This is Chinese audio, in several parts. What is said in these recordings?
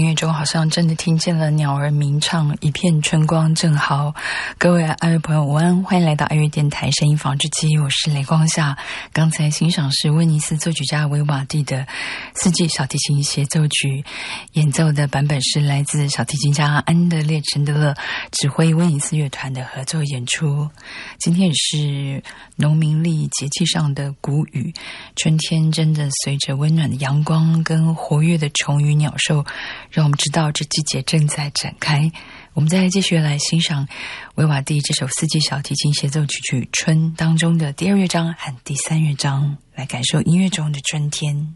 乐中好像真的听见了鸟儿鸣唱，一片春光正好。各位爱乐朋友午安，欢迎来到爱乐电台声音纺织机，我是雷光夏。刚才欣赏是威尼斯作曲家维瓦蒂的四季小提琴协奏曲，演奏的版本是来自小提琴家安德烈陈德勒指挥威尼斯乐团的合作演出。今天也是农民历节气上的谷雨，春天真的随着温暖的阳光跟活跃的虫鱼鸟兽，让我们知道这季节正在展开。我们再继续来欣赏维瓦蒂这首四季小提琴协奏曲曲春当中的第二乐章和第三乐章，来感受音乐中的春天。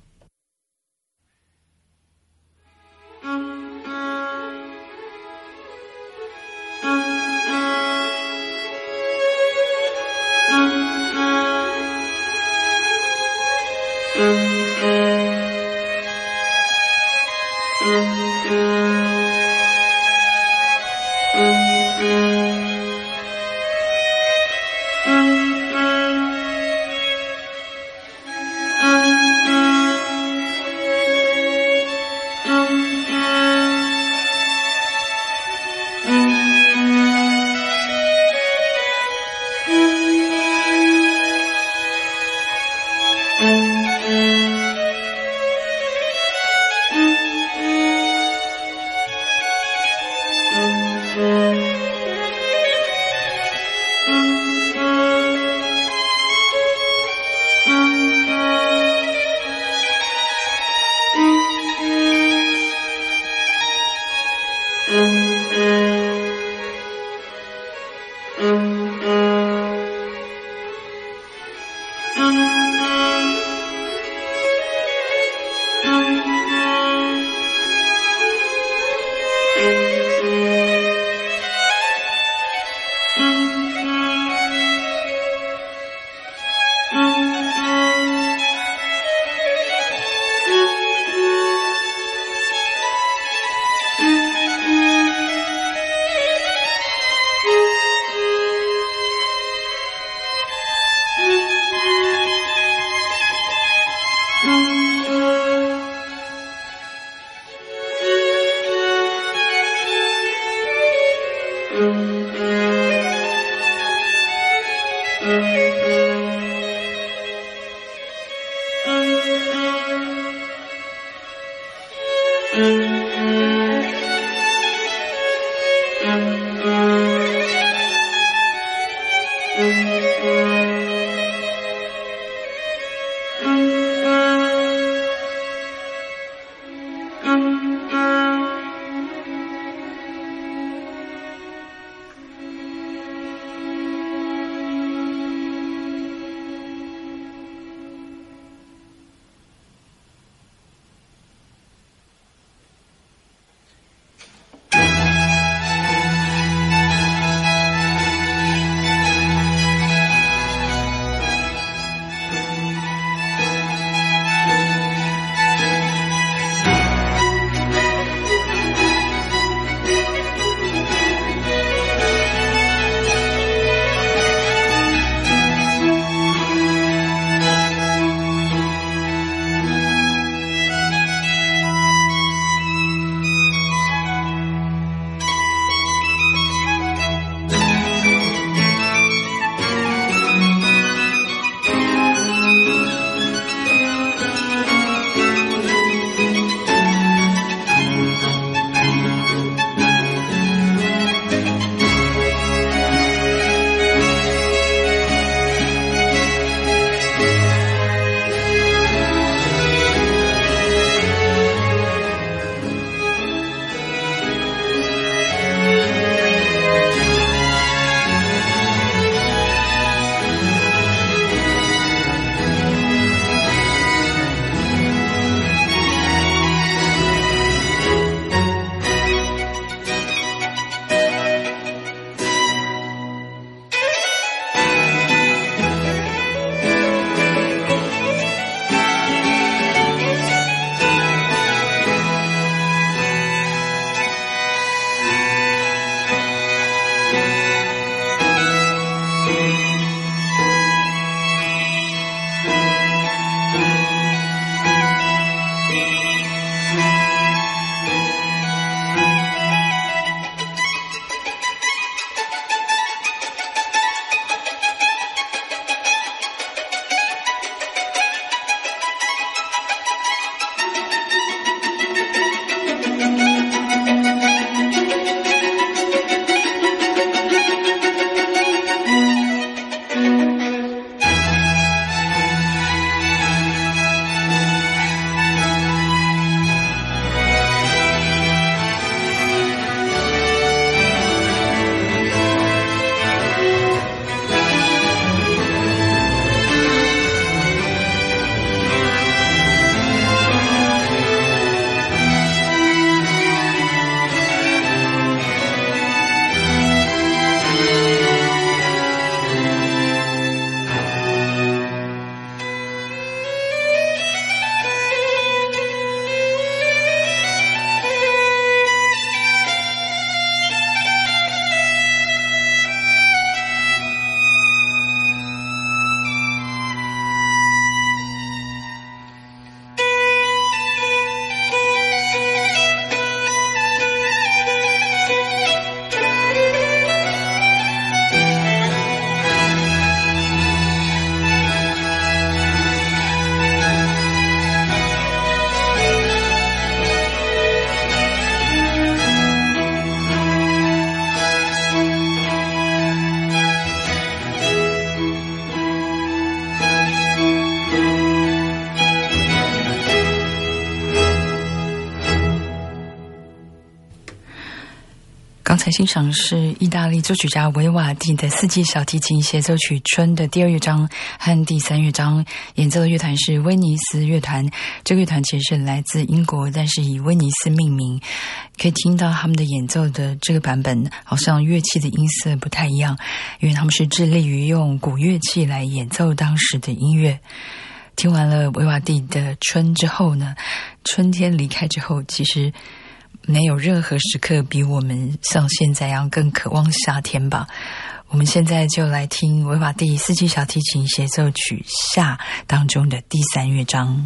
刚才欣赏是意大利作曲家维瓦蒂的四季小提琴协奏曲《春》的第2乐章和第3乐章，演奏的乐团是威尼斯乐团。这个乐团其实是来自英国，但是以威尼斯命名。可以听到他们的演奏的这个版本，好像乐器的音色不太一样，因为他们是致力于用古乐器来演奏当时的音乐。听完了维瓦蒂的《春》之后呢，春天离开之后，其实没有任何时刻比我们像现在一样更渴望夏天吧。我们现在就来听维瓦蒂四季小提琴协奏曲《夏》当中的第3乐章。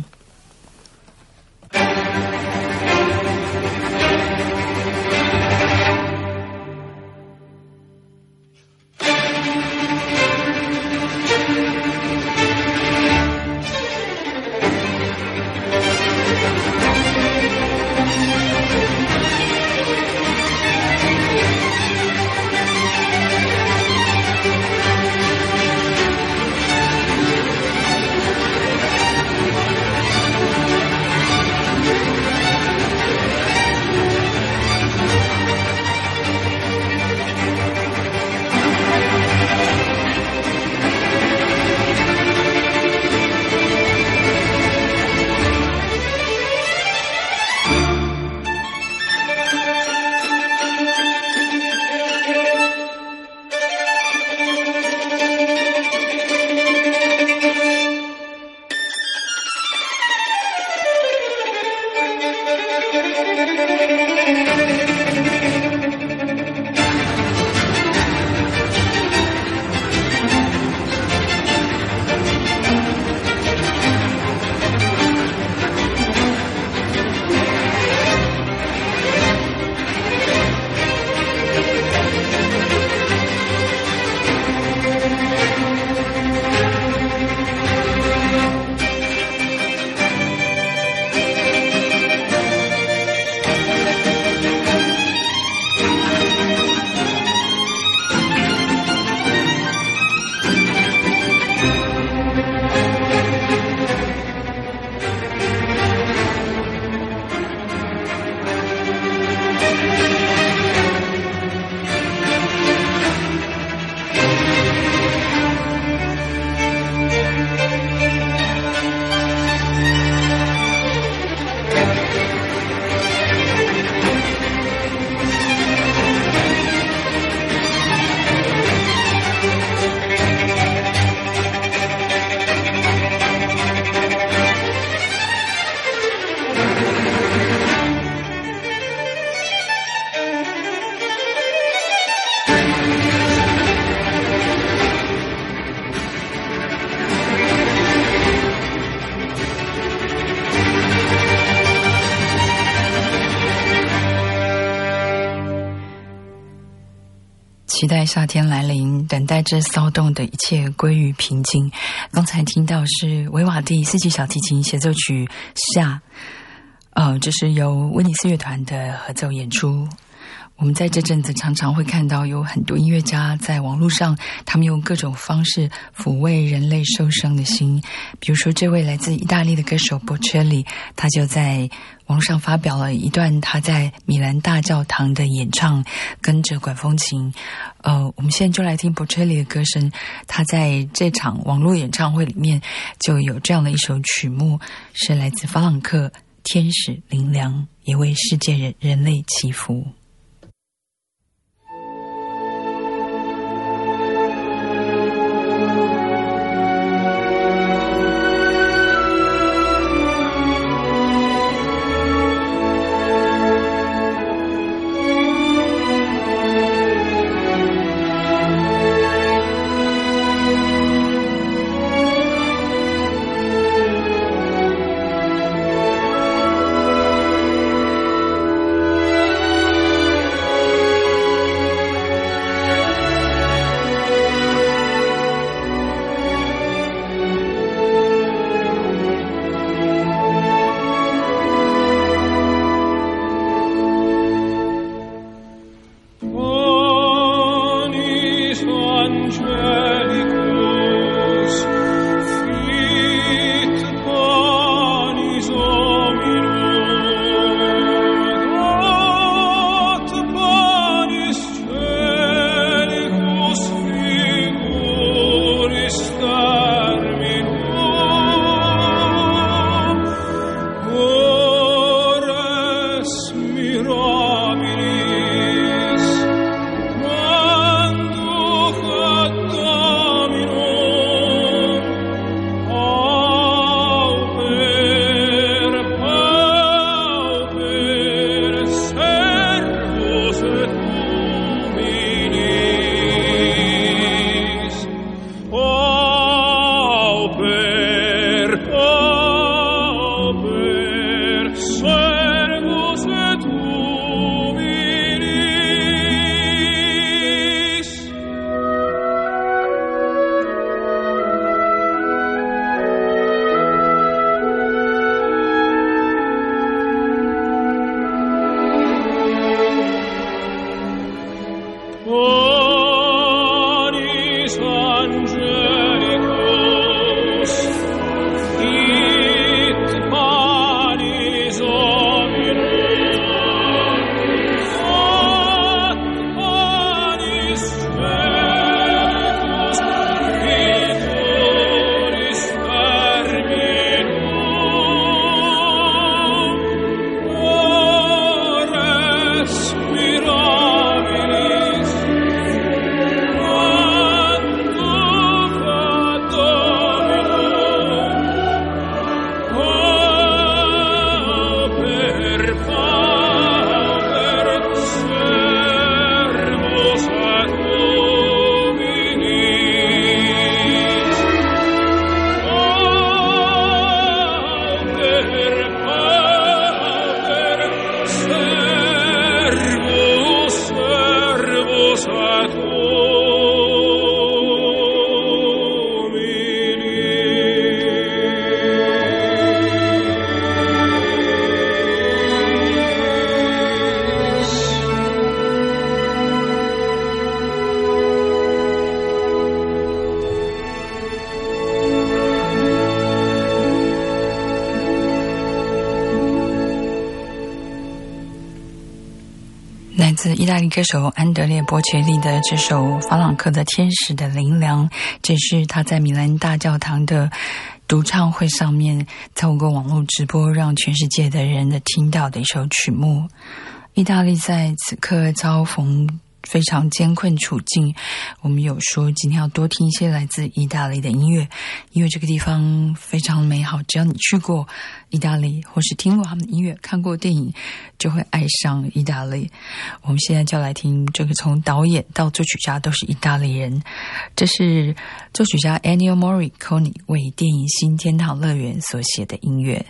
期待夏天来临，等待这骚动的一切归于平静。刚才听到是维瓦蒂四季小提琴协奏曲夏，这是由威尼斯乐团的合奏演出。我们在这阵子常常会看到有很多音乐家在网络上，他们用各种方式抚慰人类受伤的心。比如说这位来自意大利的歌手 Bocelli， 他就在网上发表了一段他在米兰大教堂的演唱，跟着管风琴。我们现在就来听 Bocelli 的歌声。他在这场网络演唱会里面就有这样的一首曲目，是来自法朗克《天使灵粮》，也为世界人类祈福。 来自意大利歌手安德烈·波切利的这首法朗克的《天使的灵粮》，这是他在米兰大教堂的独唱会上面透过网络直播让全世界的人听到的一首曲目。意大利在此刻遭逢非常艰困处境，我们有说今天要多听一些来自意大利的音乐，因为这个地方非常美好，只要你去过意大利或是听过他们的音乐看过电影，就会爱上意大利。我们现在就来听这个从导演到作曲家都是意大利人，这是作曲家 Ennio Morricone 为电影《新天堂乐园》所写的音乐。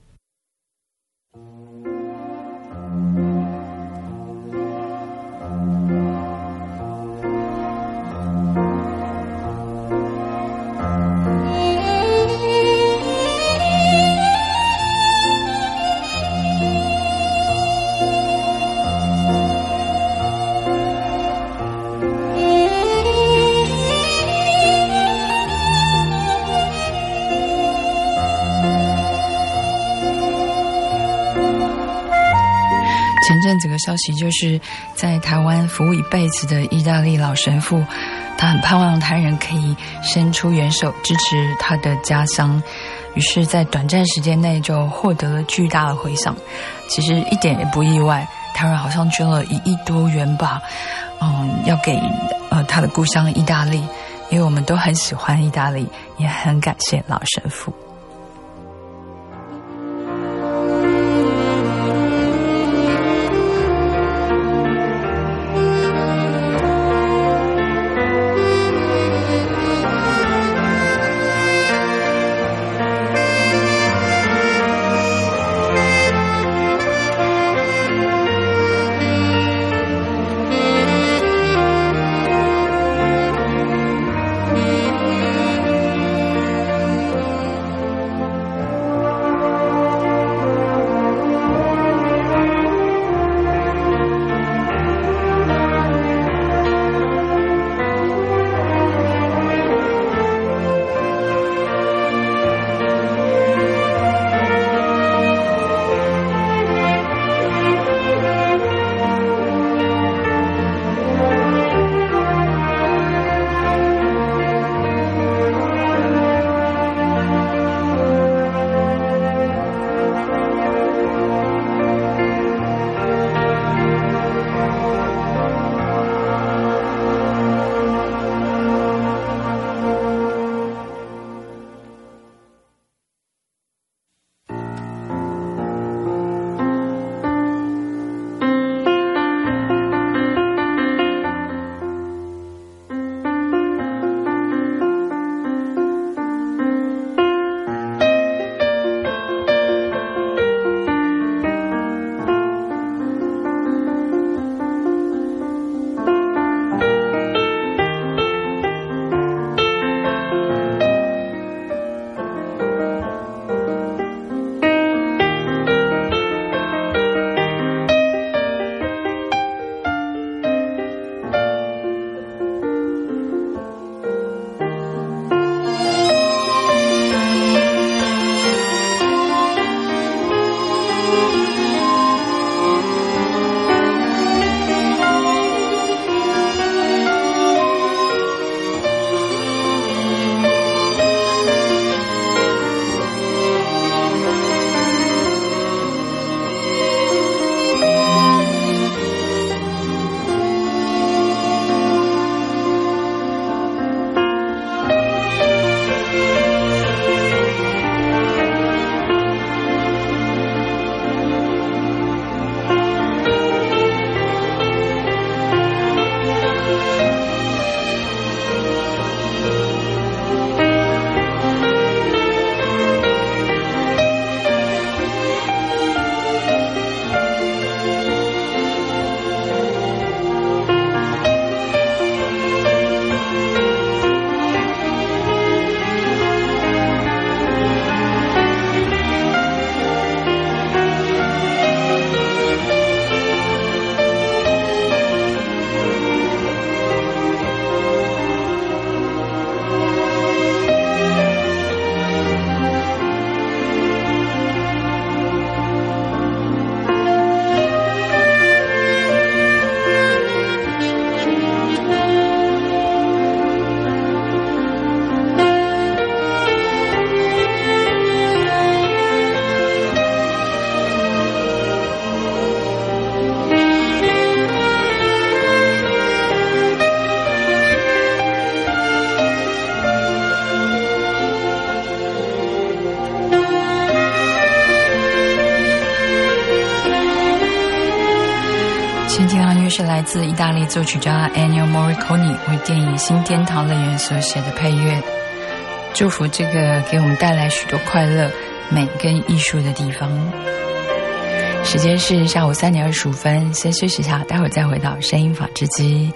前阵子个消息就是在台湾服务一辈子的意大利老神父，他很盼望台人可以伸出援手支持他的家乡，于是在短暂时间内就获得了巨大的回响。其实一点也不意外，台湾好像捐了1亿多元吧，要给他的故乡意大利，因为我们都很喜欢意大利，也很感谢老神父。 先听到音乐是来自意大利作曲家 Ennio Morricone 为电影《新天堂乐园》所写的配乐。祝福这个给我们带来许多快乐、美跟艺术的地方。时间是下午3点25分，先休息一下，待会儿再回到声音纺织机。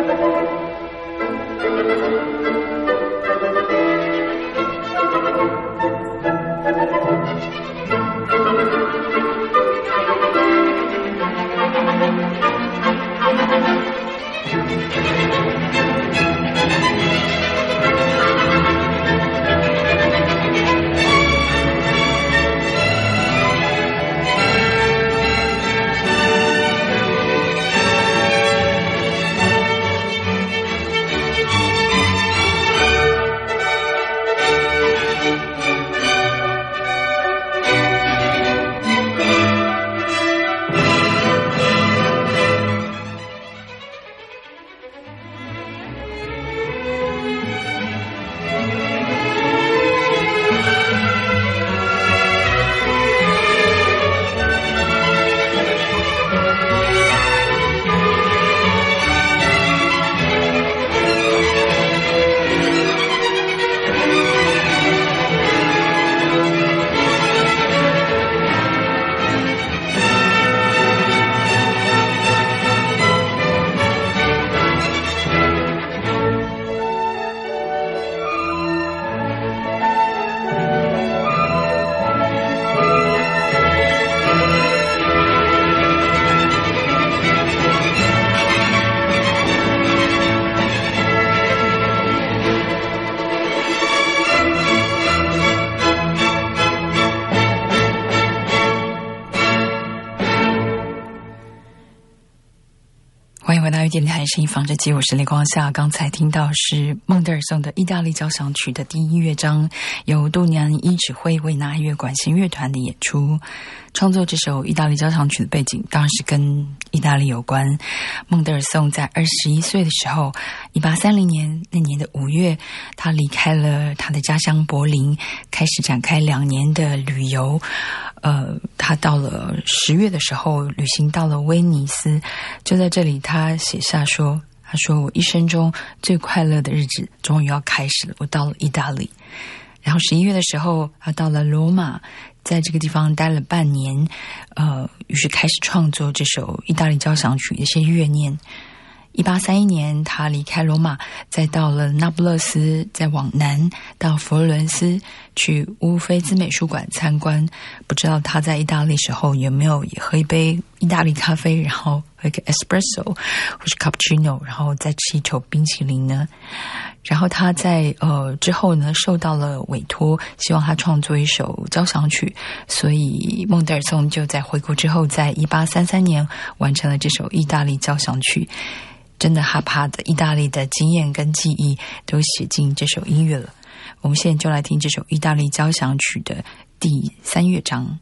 欢迎回到电台声音纺织机，我是雷光夏。刚才听到是孟德尔颂的意大利交响曲的第一乐章，由杜尼安尼指挥维纳乐管弦乐团的演出。创作这首意大利交响曲的背景当然是跟意大利有关。孟德尔颂在21岁的时候，1830年那年的5月，他离开了他的家乡柏林，开始展开2年的旅游。他到了10月的时候旅行到了威尼斯，就在这里他写下说，他说我一生中最快乐的日子终于要开始了，我到了意大利。然后11月的时候他到了罗马，在这个地方待了半年，于是开始创作这首意大利交响曲的一些乐念。1831年他离开罗马，再到了那不勒斯，再往南到佛罗伦斯去乌菲兹美术馆参观。不知道他在意大利时候有没有也喝一杯意大利咖啡，然后喝一个 espresso 或是 cappuccino， 然后再吃一口冰淇淋呢？然后他在之后呢受到了委托，希望他创作一首交响曲，所以孟德尔颂就在回国之后，在1833年完成了这首意大利交响曲。真的他把的意大利的经验跟记忆都写进这首音乐了。我们现在就来听这首意大利交响曲的第3乐章。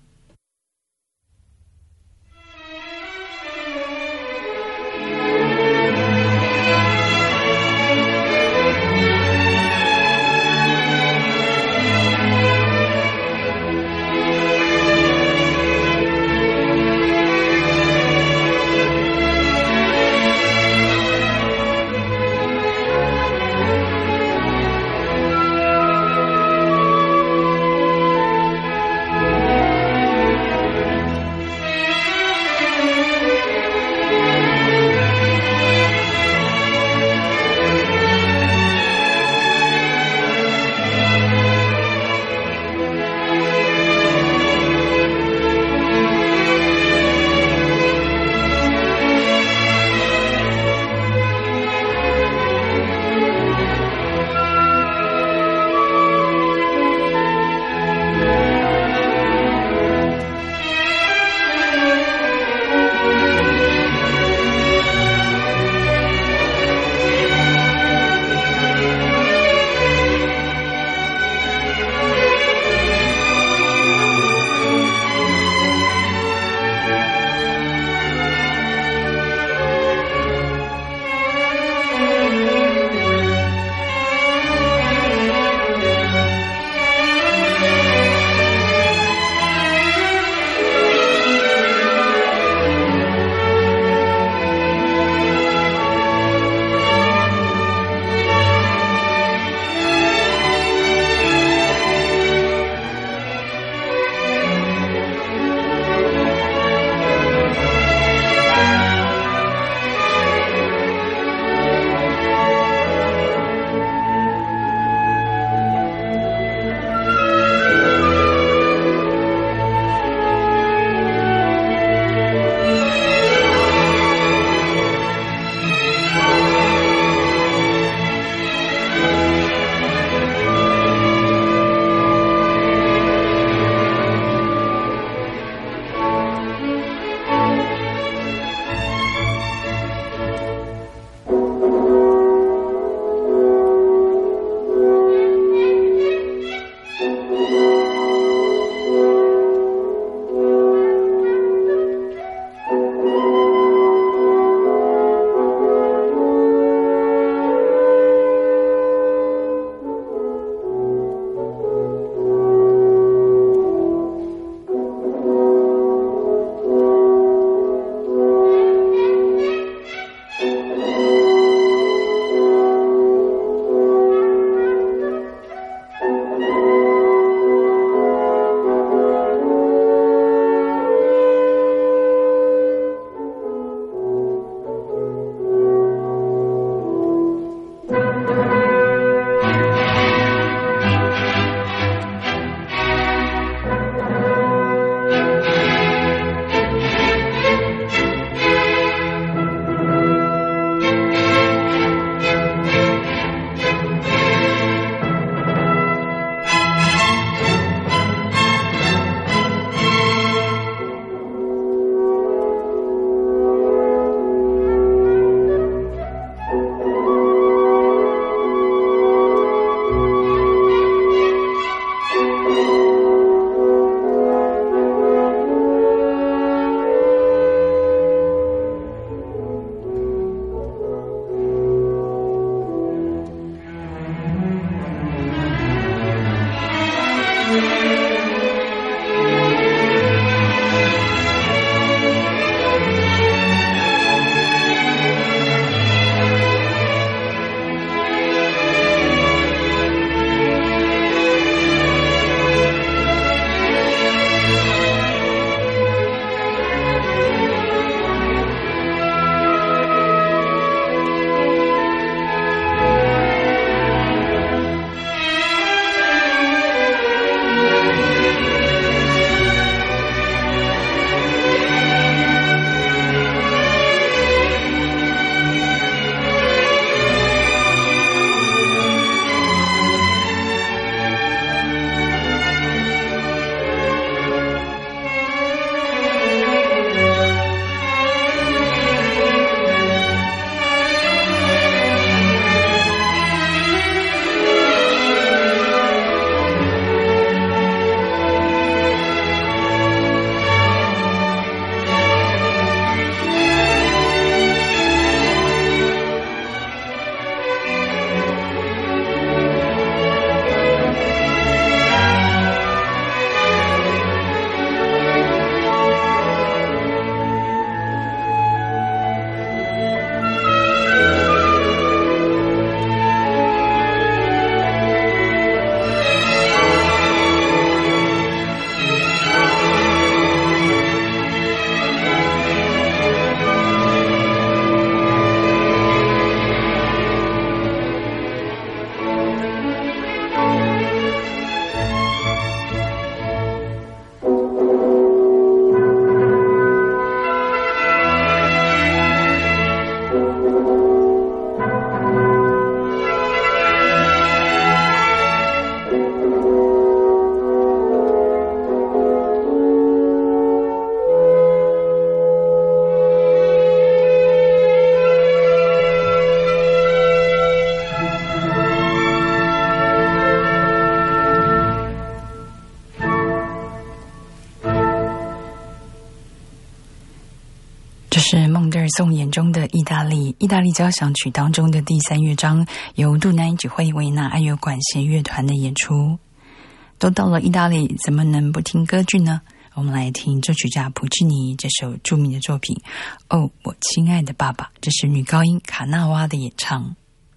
颂眼中的意大利，意大利交响曲当中的第3乐章，由杜南指挥维也纳爱乐管弦乐团的演出。都到了意大利，怎么能不听歌剧呢？我们来听作曲家普契尼这首著名的作品《哦，我亲爱的爸爸》，这是女高音卡纳瓦的演唱。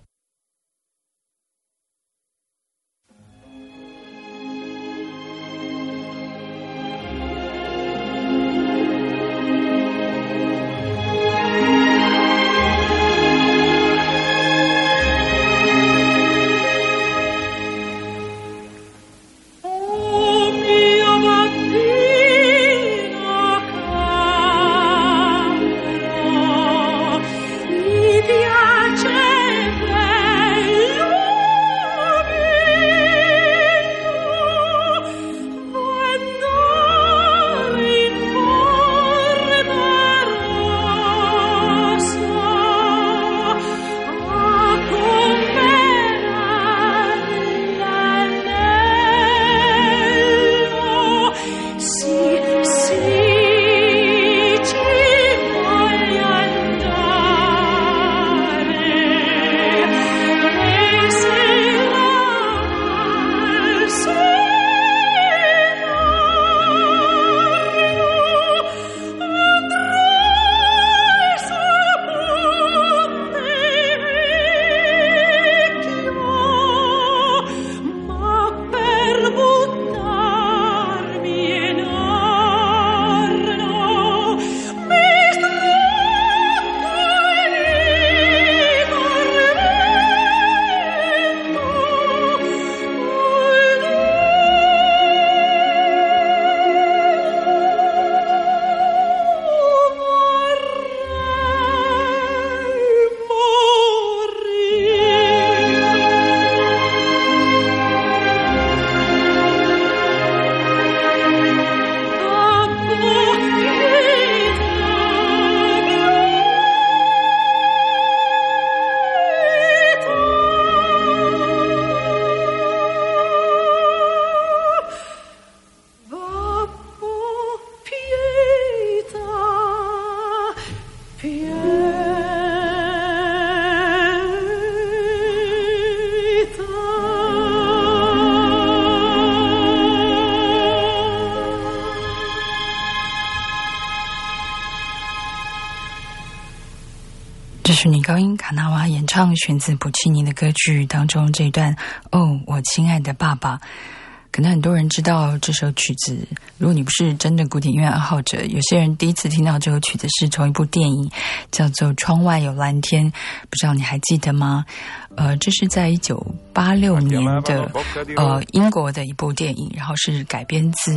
这是女高音卡纳瓦演唱选自普契尼的歌剧当中这一段哦，我亲爱的爸爸。可能很多人知道这首曲子，如果你不是真的古典音乐爱好者，有些人第一次听到这首曲子是从一部电影叫做《窗外有蓝天》，不知道你还记得吗？这是在1986年的英国的一部电影，然后是改编自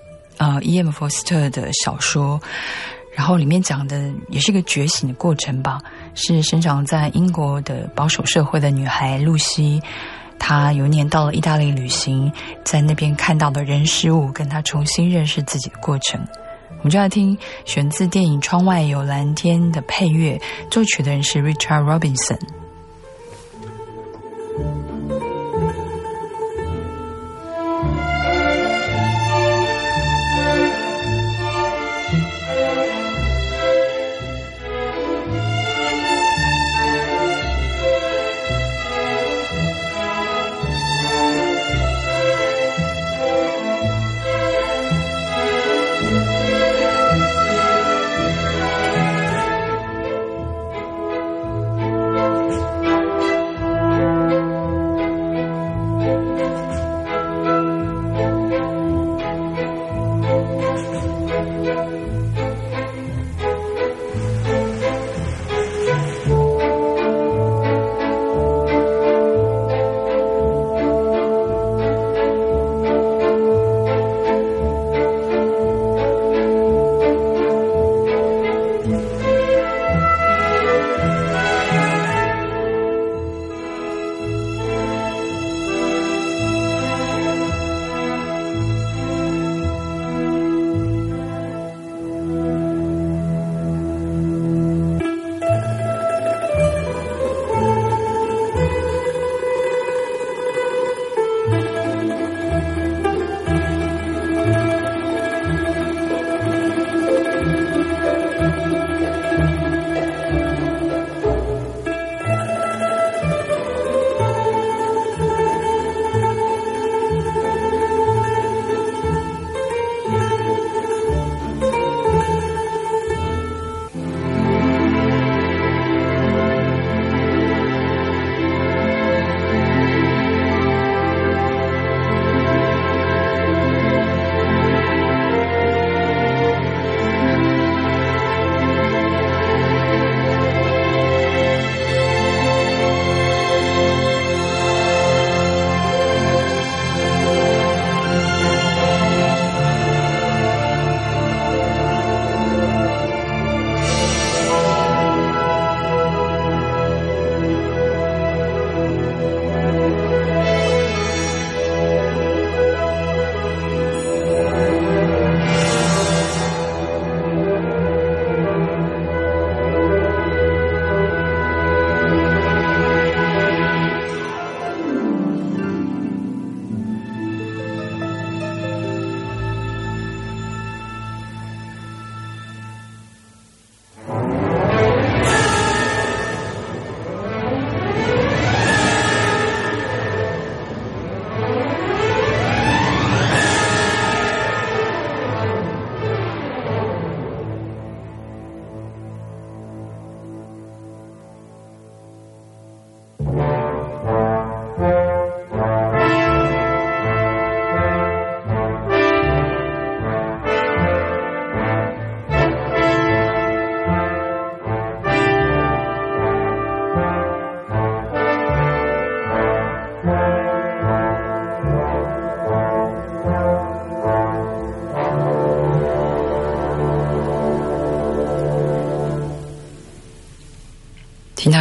E.M. 福斯特的小说，然后里面讲的也是一个觉醒的过程吧，是生长在英国的保守社会的女孩露西，她有一年到了意大利旅行，在那边看到的人事物跟她重新认识自己的过程。我们就来听选自电影《窗外有蓝天》的配乐，作曲的人是 Richard Robinson。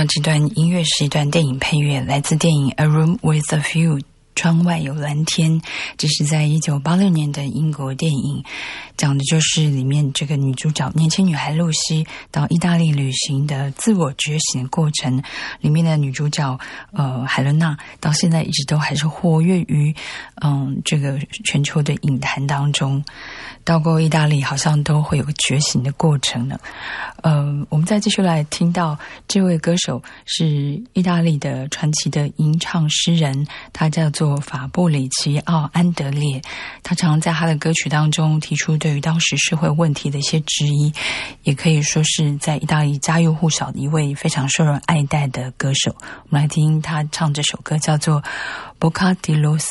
上这段音乐是一段电影配乐，来自电影《A Room with a View》。窗外有蓝天，这是在1986年的英国电影，讲的就是里面这个女主角年轻女孩露西到意大利旅行的自我觉醒的过程。里面的女主角海伦娜到现在一直都还是活跃于这个全球的影坛当中。到过意大利好像都会有个觉醒的过程呢。我们再继续来听到这位歌手是意大利的传奇的吟唱诗人，他叫做法布里奇奥·安德烈。他常常在他的歌曲当中提出对于当时社会问题的一些质疑，也可以说是在意大利家喻户晓的一位非常受人爱戴的歌手。我们来听他唱这首歌，叫做 Bocca di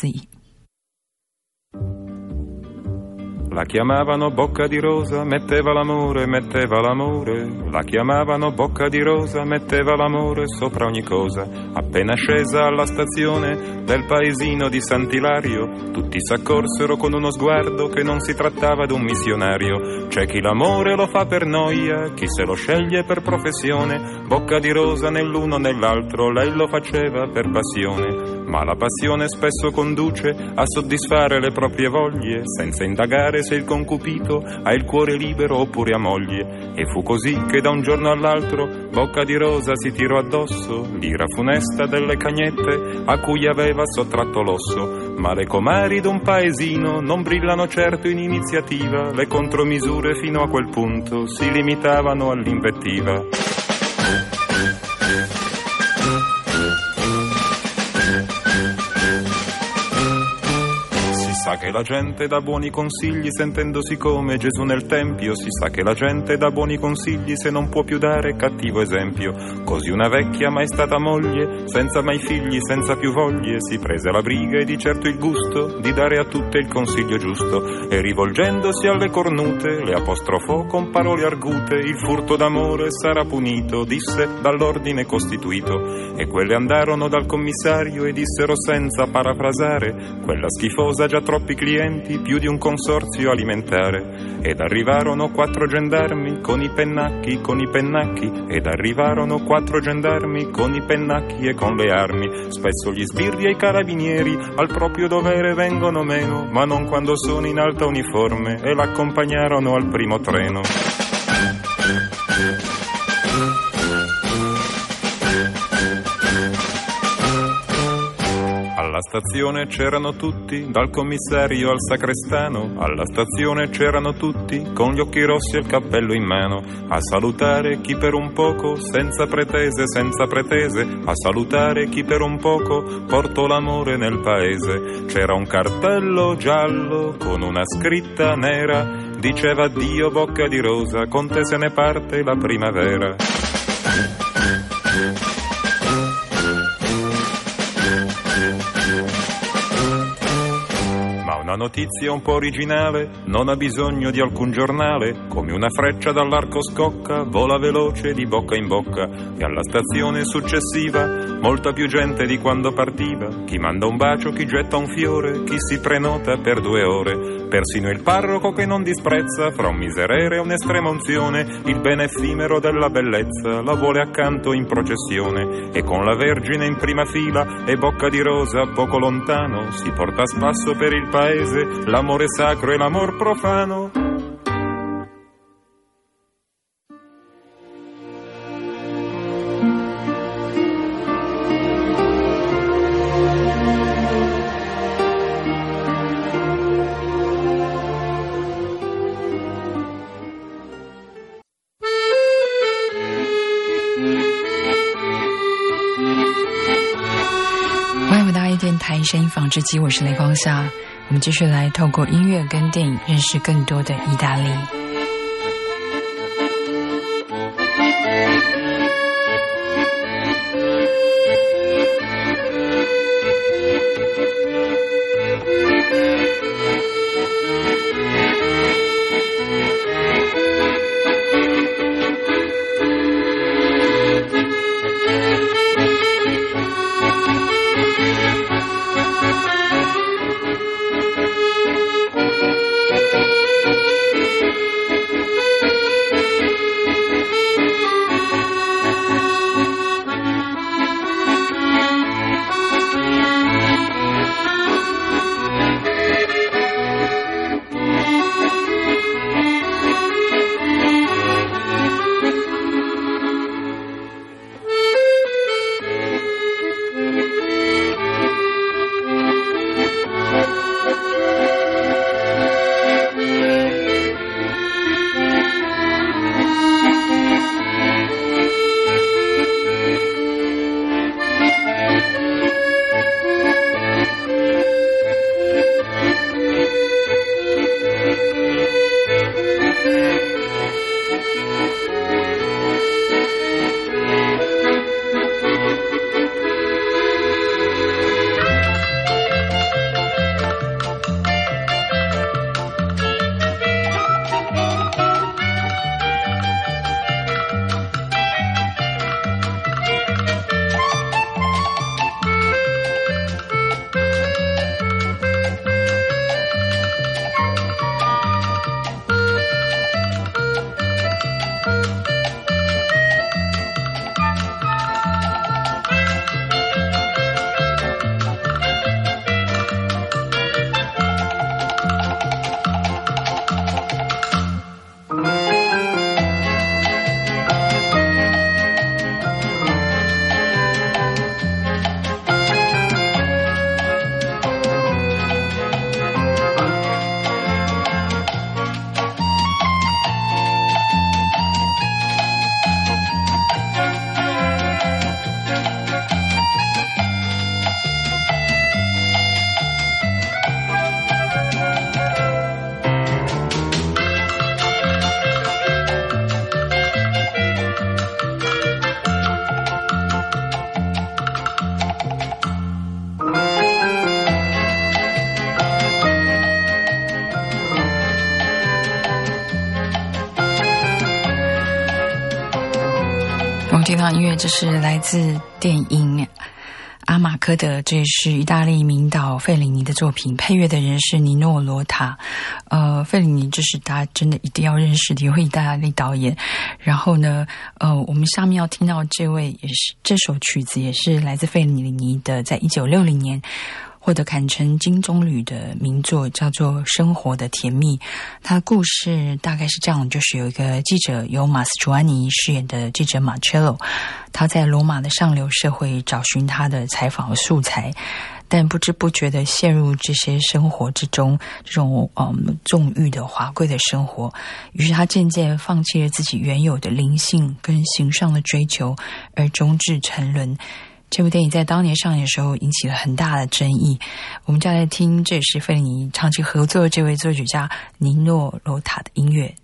Rossi。La chiamavano bocca di rosa, metteva l'amore, metteva l'amore. La chiamavano bocca di rosa, metteva l'amore sopra ogni cosa. Appena scesa alla stazione del paesino di Sant'Ilario, tutti s'accorsero con uno sguardo che non si trattava d'un missionario. C'è chi l'amore lo fa per noia, chi se lo sceglie per professione. Bocca di rosa nell'uno nell'altro, lei lo faceva per passione. Ma la passione spesso conduce a soddisfare le proprie voglie, senza indagare se il concupito ha il cuore libero oppure ha moglie. E fu così che da un giorno all'altro Bocca di rosa si tirò addosso l'ira funesta delle cagnette a cui aveva sottratto l'osso. Ma le comari d'un paesino non brillano certo in iniziativa, le contromisure fino a quel punto si limitavano all'invettiva. Sa che la gente dà buoni consigli sentendosi come Gesù nel Tempio, si sa che la gente dà buoni consigli se non può più dare cattivo esempio. Così una vecchia mai stata moglie, senza mai figli, senza più voglie, si prese la briga e di certo il gusto di dare a tutte il consiglio giusto. E rivolgendosi alle cornute le apostrofò con parole argute: il furto d'amore sarà punito, disse, dall'ordine costituito. E quelle andarono dal commissario e dissero senza parafrasare: quella schifosa già troppi clienti, più di un consorzio alimentare. Ed arrivarono 4 gendarmi con i pennacchi, ed arrivarono 4 gendarmi con i pennacchi e con le armi. Spesso gli sbirri e i carabinieri al proprio dovere vengono meno, ma non quando sono in alta uniforme, e l'accompagnarono al primo treno. Alla stazione c'erano tutti, dal commissario al sacrestano. Alla stazione c'erano tutti, con gli occhi rossi e il cappello in mano, a salutare chi per un poco, senza pretese, a salutare chi per un poco portò l'amore nel paese. C'era un cartello giallo con una scritta nera, diceva addio Bocca di rosa, con te se ne parte la primavera. Una notizia un po' originale non ha bisogno di alcun giornale, come una freccia dall'arco scocca, vola veloce di bocca in bocca, e alla stazione successiva molta più gente di quando partiva, chi manda un bacio, chi getta un fiore, chi si prenota per 2 ore, persino il parroco che non disprezza fra un miserere e un'estrema unzione, il bene effimero della bellezza la vuole accanto in processione, e con la Vergine in prima fila e Bocca di rosa poco lontano si porta a spasso per il paese l'amore sacro e l'amor profano. 欢迎回到爱电台声音纺织机，我是雷光夏。我们继续来透过音乐跟电影认识更多的意大利。 听到音乐，这是来自电影阿马科德，这是意大利名导费里尼的作品，配乐的人是尼诺罗塔。费里尼这是大家真的一定要认识的一位意大利导演。然后呢，我们下面要听到这位也是这首曲子也是来自费里尼的，在1960年获得坎城金棕榈的名作，叫做《生活的甜蜜》。它的故事大概是这样，就是有一个记者，由马斯楚安尼饰演的记者马切洛，他在罗马的上流社会找寻他的采访素材，但不知不觉地陷入这些生活之中，这种纵欲的华贵的生活。于是他渐渐放弃了自己原有的灵性跟形上的追求，而终至沉沦。这部电影在当年上映的时候引起了很大的争议。我们就来听，这也是费里尼长期合作的这位作曲家尼诺罗塔的音乐。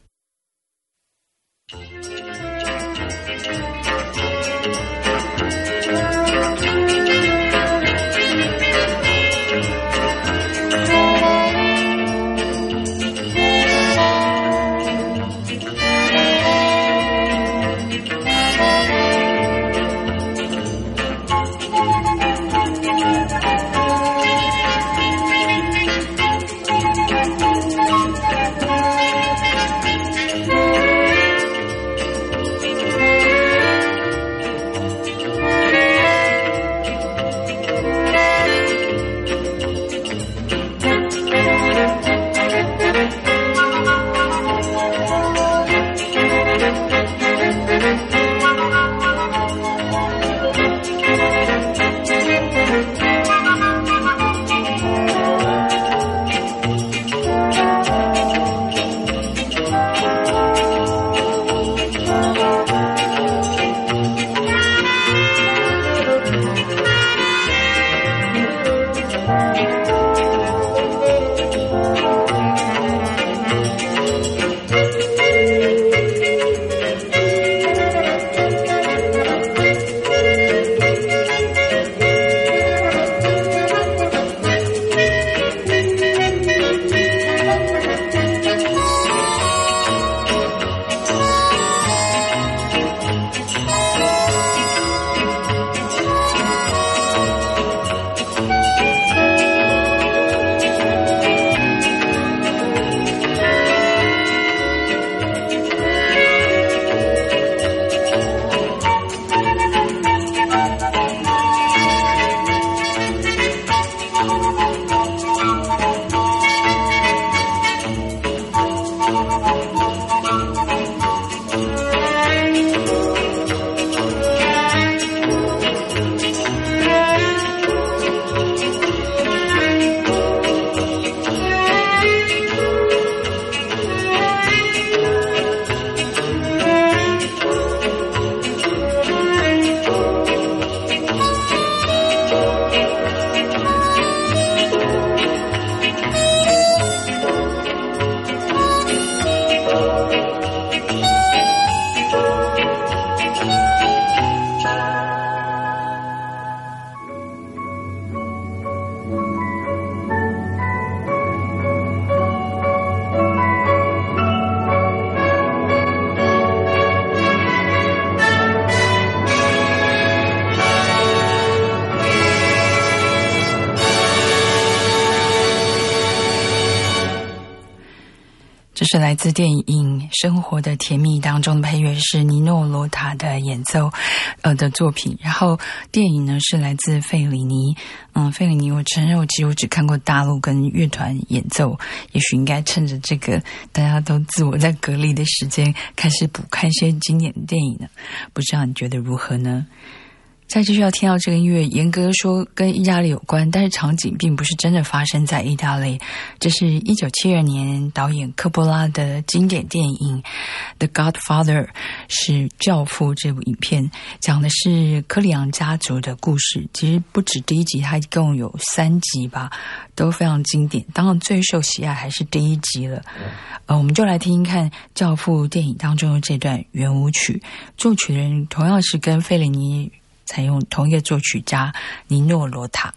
这是来自电影《生活的甜蜜》当中的配乐，是尼诺罗塔的演奏的作品。然后电影呢是来自费里尼。费里尼我承认我其实我只看过大陆跟乐团演奏，也许应该趁着这个大家都自我在隔离的时间开始补看一些经典的电影呢，不知道你觉得如何呢？再继续要听到这个音乐，严格说跟意大利有关，但是场景并不是真的发生在意大利。这是1972年导演科波拉的经典电影《The Godfather》，是教父这部影片，讲的是科里昂家族的故事。其实不止第一集，它一共有3集吧，都非常经典。当然最受喜爱还是第1集了。我们就来听听看教父电影当中的这段圆舞曲，作曲人同样是跟费里尼采用同一个作曲家尼诺罗塔。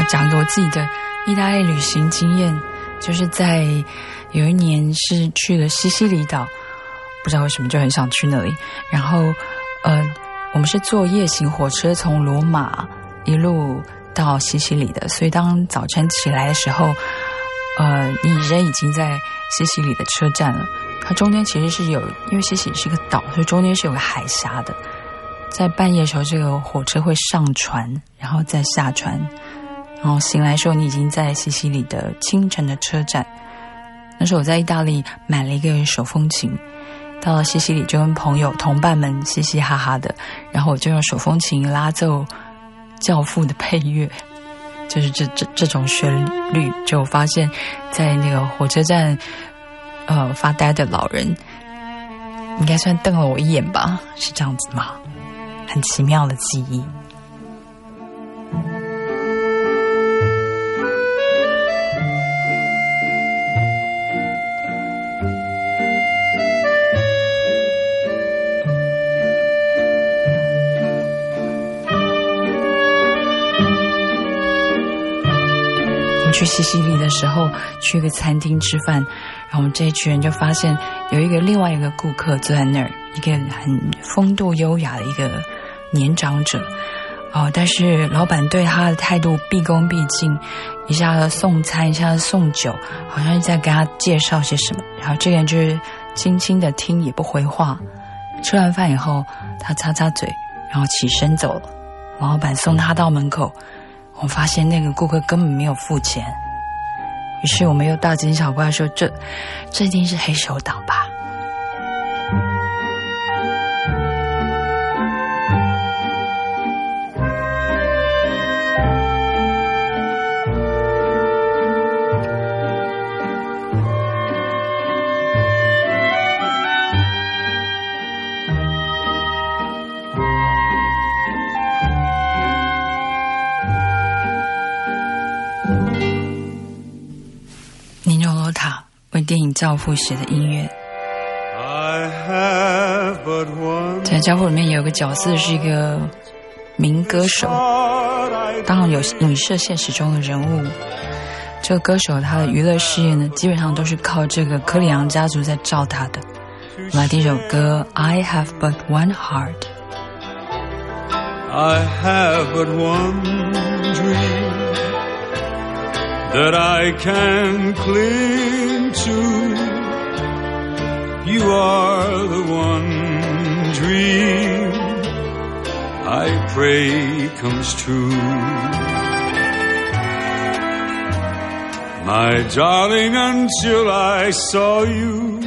讲给我自己的意大利旅行经验，就是在有一年是去了西西里岛，不知道为什么就很想去那里。然后我们是坐夜行火车从罗马一路到西西里的，所以当早晨起来的时候，你人已经在西西里的车站了。它中间其实是有，因为西西里是个岛，所以中间是有个海峡的。在半夜的时候，这个火车会上船，然后再下船，然后醒来的时候，你已经在西西里的清晨的车站。那时候我在意大利买了一个手风琴，到了西西里就跟朋友同伴们嘻嘻哈哈的，然后我就用手风琴拉奏《教父》的配乐，就是这种旋律，就发现在那个火车站发呆的老人应该算瞪了我一眼吧，是这样子吗？很奇妙的记忆。去西西里的时候，去一个餐厅吃饭，然后我们这一群人就发现有另外一个顾客坐在那儿，一个很风度优雅的一个年长者，但是老板对他的态度毕恭毕敬，一下子送餐，一下子送酒，好像在跟他介绍些什么。然后这个人就是轻轻的听，也不回话。吃完饭以后，他擦擦嘴，然后起身走了。老板送他到门口，我发现那个顾客根本没有付钱，于是我们又大惊小怪说这一定是黑手党吧。为电影《教父》写的音乐，在《教父》里面有个角色是一个名歌手，当然有影射现实中的人物。这个歌手他的娱乐事业呢，基本上都是靠这个科里昂家族在罩他的。来第一首歌 I have but one heart。 I have but one dream that I can cling to. You are the one dream I pray comes true. My darling, until I saw you,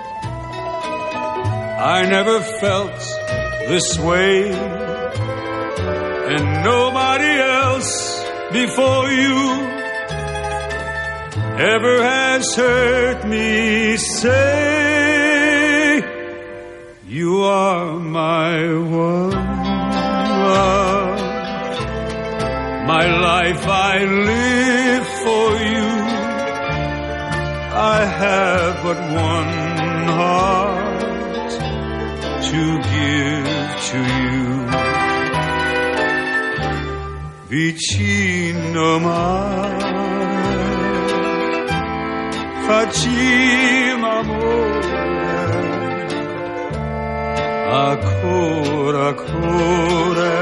I never felt this way, and nobody else before you ever has heard me say, you are my one love. My life I live for you. I have but one heart to give to you. Vicino mare, facciamo amore, ancora, ancora,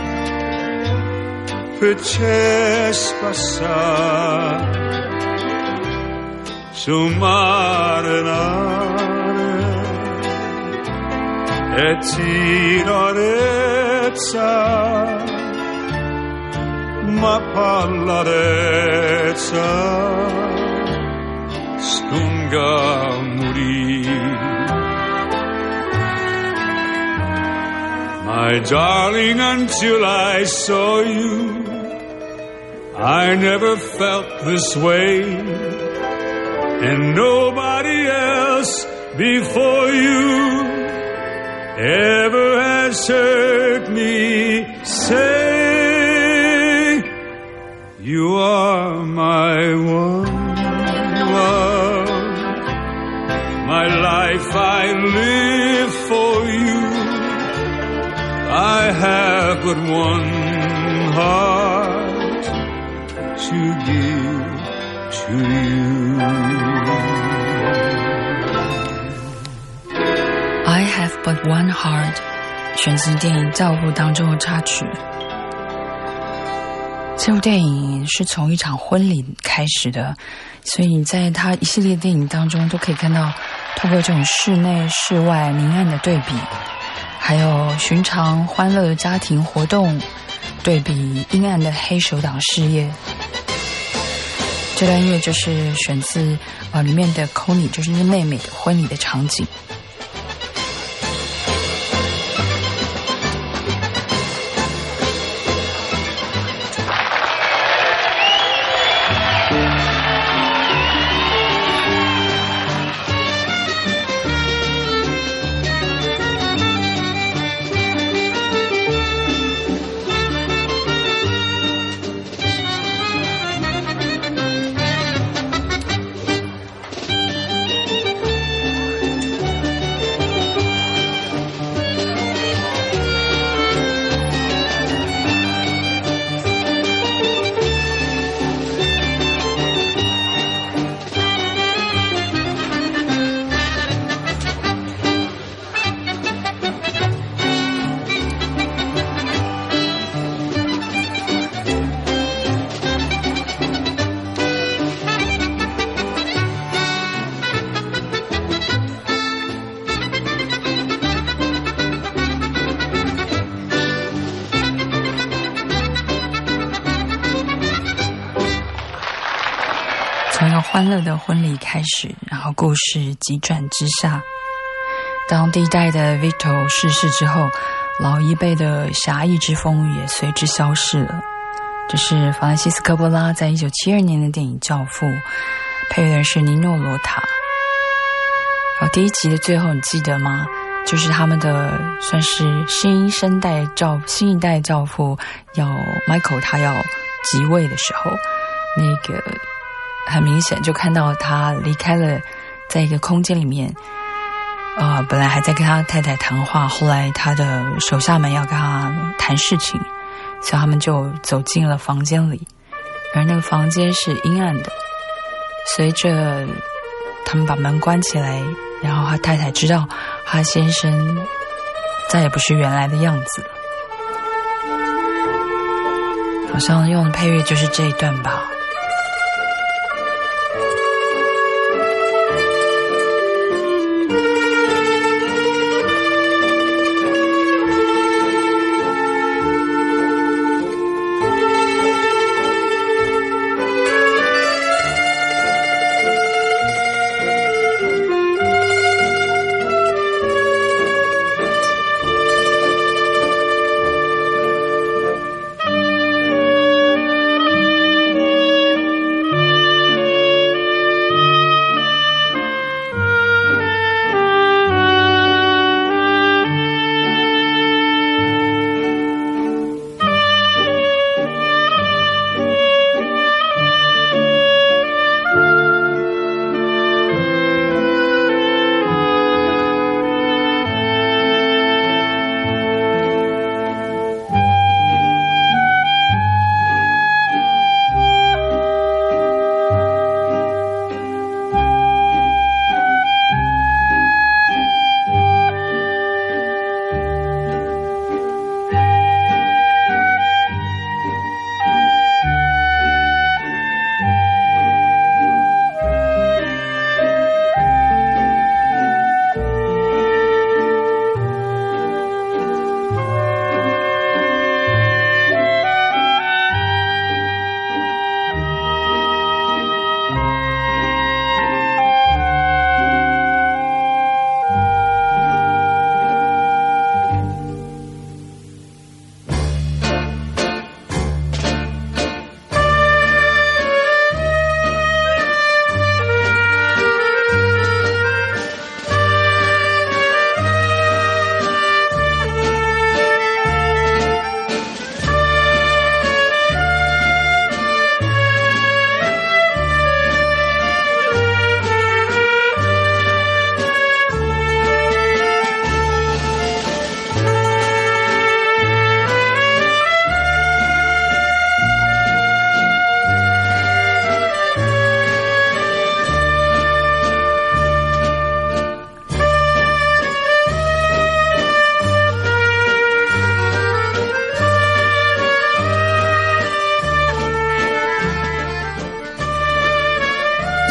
fece passare su mare nare e tinerezza, ma pallarezza stunga morì. My darling, until I saw you, I never felt this way, and nobody else before you ever has heard me say, you are my one love. My life I live for you. I have but one heart to give to you. I have but one heart， 选自电影《教父》当中的插曲。这部电影是从一场婚礼开始的，所以在它一系列电影当中都可以看到透过这种室内室外明暗的对比，还有寻常欢乐的家庭活动对比阴暗的黑手党事业。这段音乐就是选自里面的 Connie， 就是妹妹的婚礼的场景。从一个欢乐的婚礼开始，然后故事急转直下。当第一代的 Vito 逝世之后，老一辈的侠义之风也随之消逝了。这是法兰西斯科波拉在1972年的电影《教父》，配乐的是尼诺罗塔。第一集的最后你记得吗？就是他们的算是新一代教父要 Michael 他要即位的时候，那个很明显就看到他离开了，在一个空间里面，本来还在跟他太太谈话，后来他的手下们要跟他谈事情，所以他们就走进了房间里，而那个房间是阴暗的。随着他们把门关起来，然后他太太知道他先生再也不是原来的样子了。好像用的配乐就是这一段吧。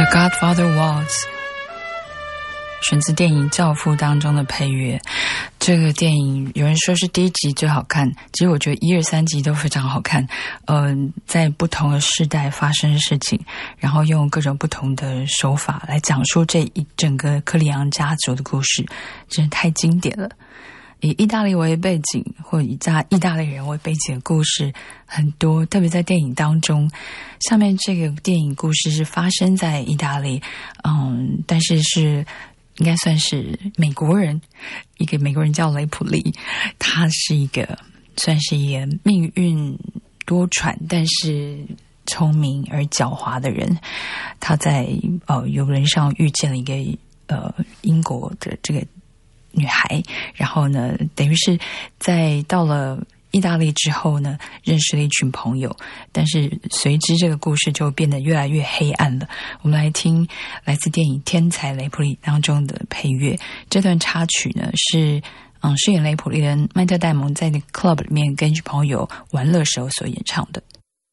Godfather Waltz 选自电影《教父》当中的配乐。这个电影有人说是第一集最好看，其实我觉得1、2、3集都非常好看。在不同的世代发生的事情，然后用各种不同的手法来讲述这一整个克里昂家族的故事，真的太经典了。以意大利为背景，或以意大利人为背景的故事很多，特别在电影当中。下面这个电影故事是发生在意大利，但是应该算是美国人，一个美国人叫雷普利，他是算是一个命运多舛，但是聪明而狡猾的人。他在游轮上遇见了一个英国的这个女孩，然后呢，等于是在到了意大利之后呢，认识了一群朋友，但是随之这个故事就变得越来越黑暗了。我们来听来自电影《天才雷普利》当中的配乐。这段插曲呢是饰演雷普利的麦特戴蒙在那个 club 里面跟一群朋友玩乐时候所演唱的。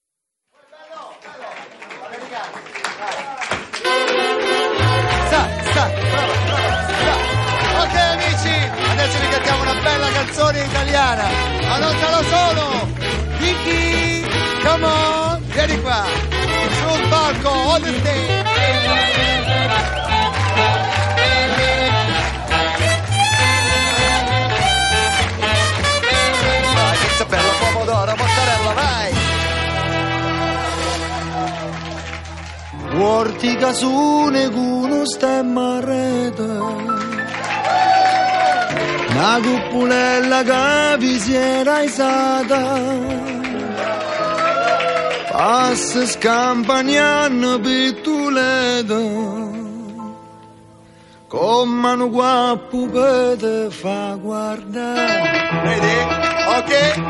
Adesso vi cantiamo una bella canzone italiana, ma non sarò solo. Vicky, come on, vieni qua, sul palco, on the stage. Vai, pizza bella, pomodoro, mozzarella, vai. Vortica su neguno stemma rete. Una cupulella che vi si era isata, passa scampagnando pittuleta, con mano guappo che te fa guardare. Vedi? Ok?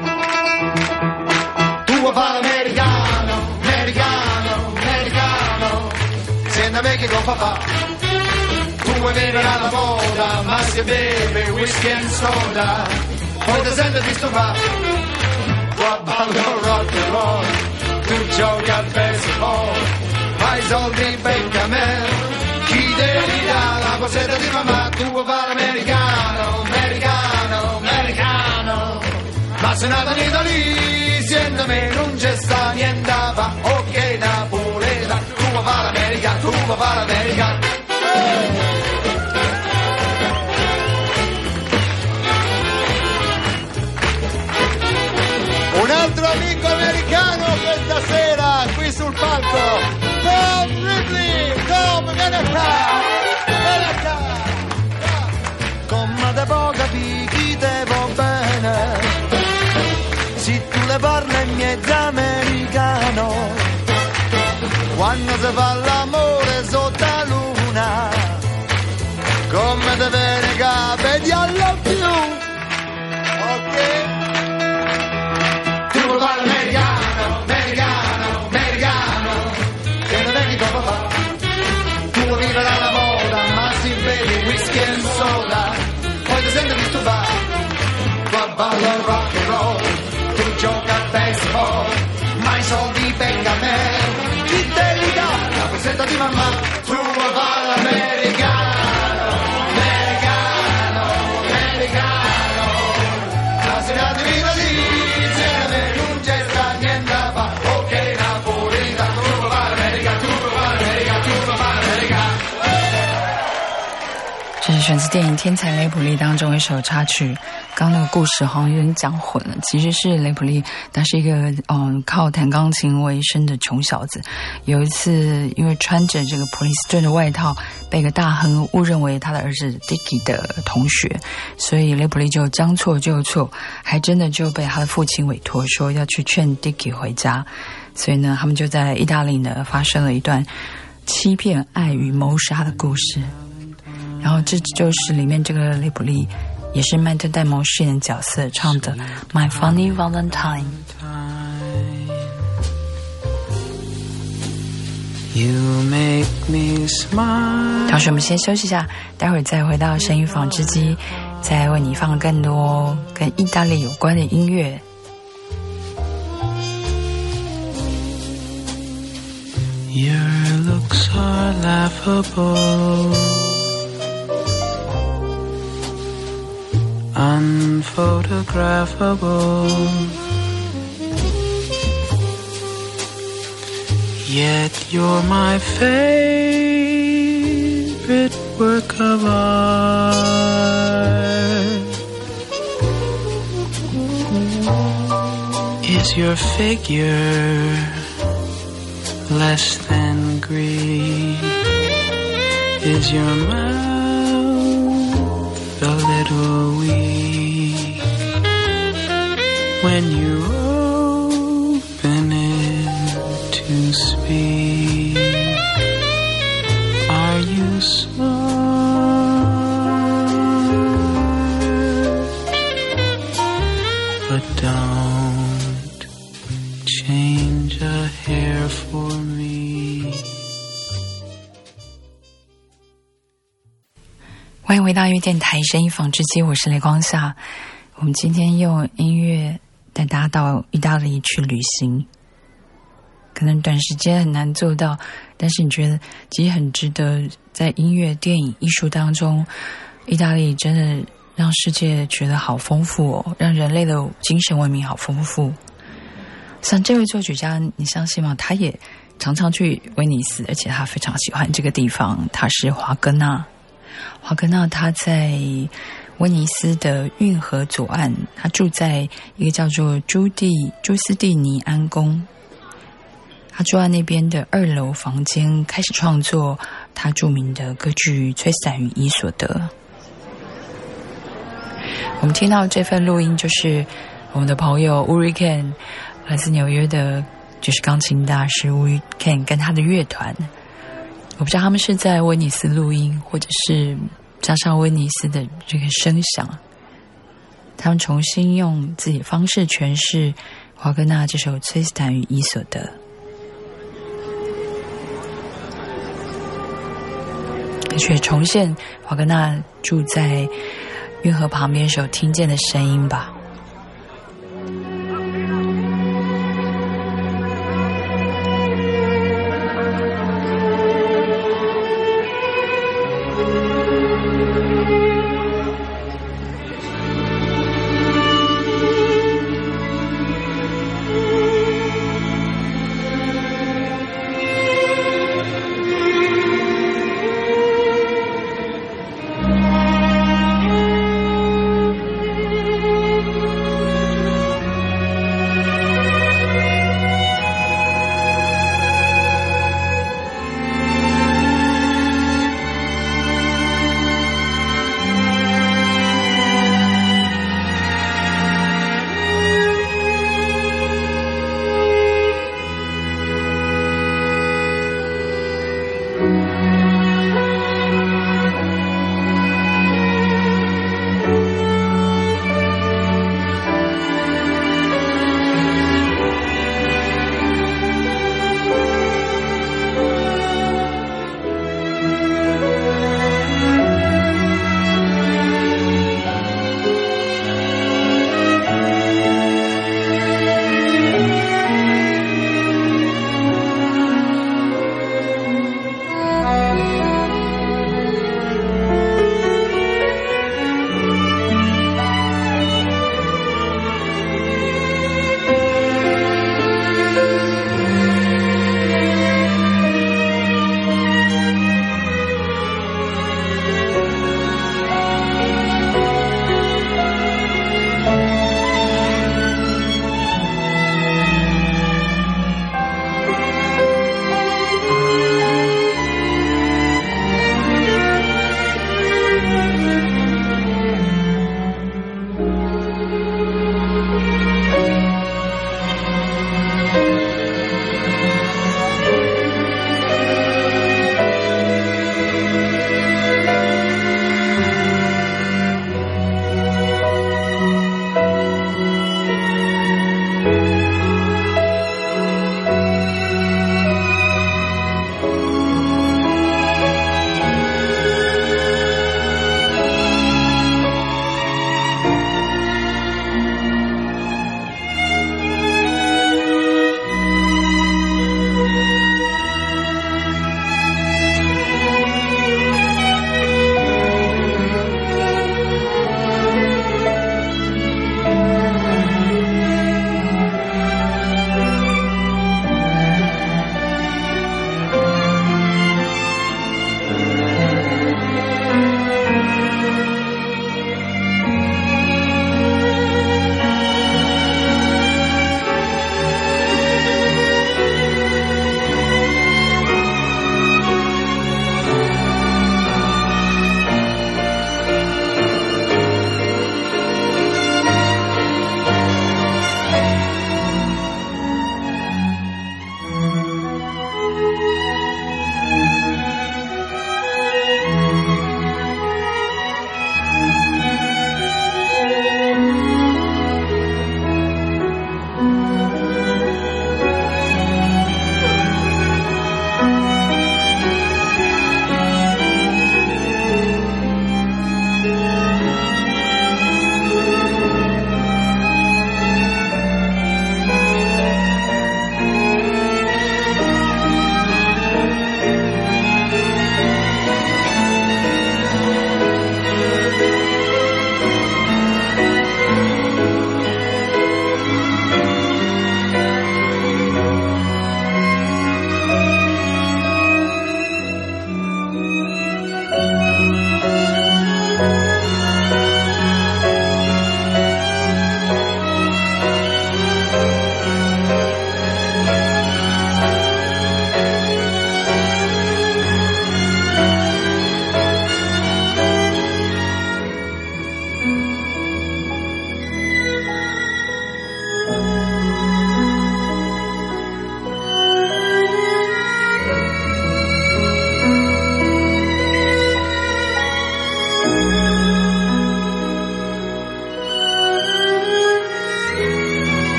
Tu vuoi fare americano, americano, americano, se ne vecchi con papà. Tu vuoi vivere alla moda, ma si beve whisky and soda, poi ti senti disturbato. Qua ballo rock and roll, tu giochi al baseball, fai soldi becca me, chi devi dare la posetta di mamma? Tu vuoi fare americano, americano, americano, ma sei nato in Italia, siendo me non c'è sta niente a fa, ok Napoleta, tu vuoi fare americano, tu vuoi fare americano. Un altro amico americano questa sera qui sul palco, Tom Ridley. Tom, vieni qua, vieni qua. Come te può capire chi te va bene, se tu le parli in mezzo americano, quando si fa l'amore sotto la luna, come te viene che vedi alla più, ok? Americano, americano, americano, che non vedi come fa. Tu vuoi vivere alla moda, ma si beve whisky and soda, poi ti senti disturbato. Qua ballo rock and roll, tu giochi a baseball, ma i soldi venga a me. Chi te li dà? La posetta di mamma. Tu vuoi fare l'americano, americano, americano, la sera di vita lì. 这是选自电影《天才雷普利》当中一首插曲。刚那个故事好像有点讲混了，其实是雷普利他是一个靠弹钢琴为生的穷小子。有一次因为穿着这个普林斯顿的外套，被一个大亨误认为他的儿子 Dicky 的同学，所以雷普利就将错就错，还真的就被他的父亲委托说要去劝 Dicky 回家。所以呢，他们就在意大利呢发生了一段欺骗、爱与谋杀的故事。然后这就是里面这个雷普利也是麦特戴蒙饰演的角色唱的 My Funny Valentine。 You make me smile。 同时我们先休息一下，待会儿再回到声音纺织机，再为你放更多跟意大利有关的音乐。 Your looks are laughable, unphotographable, yet you're my favorite work of art. Is your figure less than Greek? Is your mouth a little weak when you open it to speak? Are you smart? But don't change a hair for me. 欢迎回到音乐电台声音纺织机，我是雷光夏。我们今天用音乐带大家到意大利去旅行，可能短时间很难做到，但是你觉得其实很值得。在音乐、电影、艺术当中，意大利真的让世界觉得好丰富哦，让人类的精神文明好丰富。像这位作曲家，你相信吗？他也常常去威尼斯，而且他非常喜欢这个地方。他是华格纳。华格纳他在威尼斯的运河左岸，他住在一个叫做朱斯蒂尼安宫。他住在那边的2楼房间，开始创作他著名的歌剧《崔斯坦与伊索德》。我们听到这份录音，就是我们的朋友 Uri Ken 来自纽约的，就是钢琴大师 Uri Ken 跟他的乐团。我不知道他们是在威尼斯录音，或者是加上威尼斯的这个声响，他们重新用自己的方式诠释华格纳这首《崔斯坦与伊索德》，而且重现华格纳住在运河旁边时候听见的声音吧。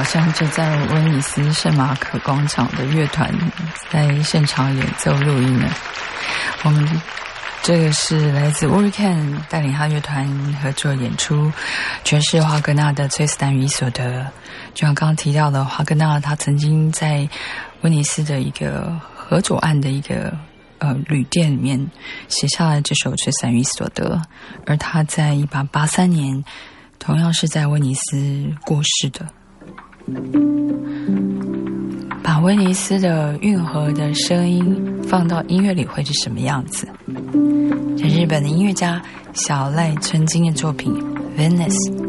像就在威尼斯圣马可广场的乐团在现场演奏录音呢。我们这个是来自 Hurricane 带领他乐团合作演出，诠释华格纳的《崔斯坦与伊索德》。就像刚刚提到的，华格纳他曾经在威尼斯的一个河左岸的一个旅店里面写下了这首《崔斯坦与伊索德》，而他在1883年同样是在威尼斯过世的。把威尼斯的运河的声音放到音乐里会是什么样子？是日本的音乐家小赖纯金的作品《Venice》。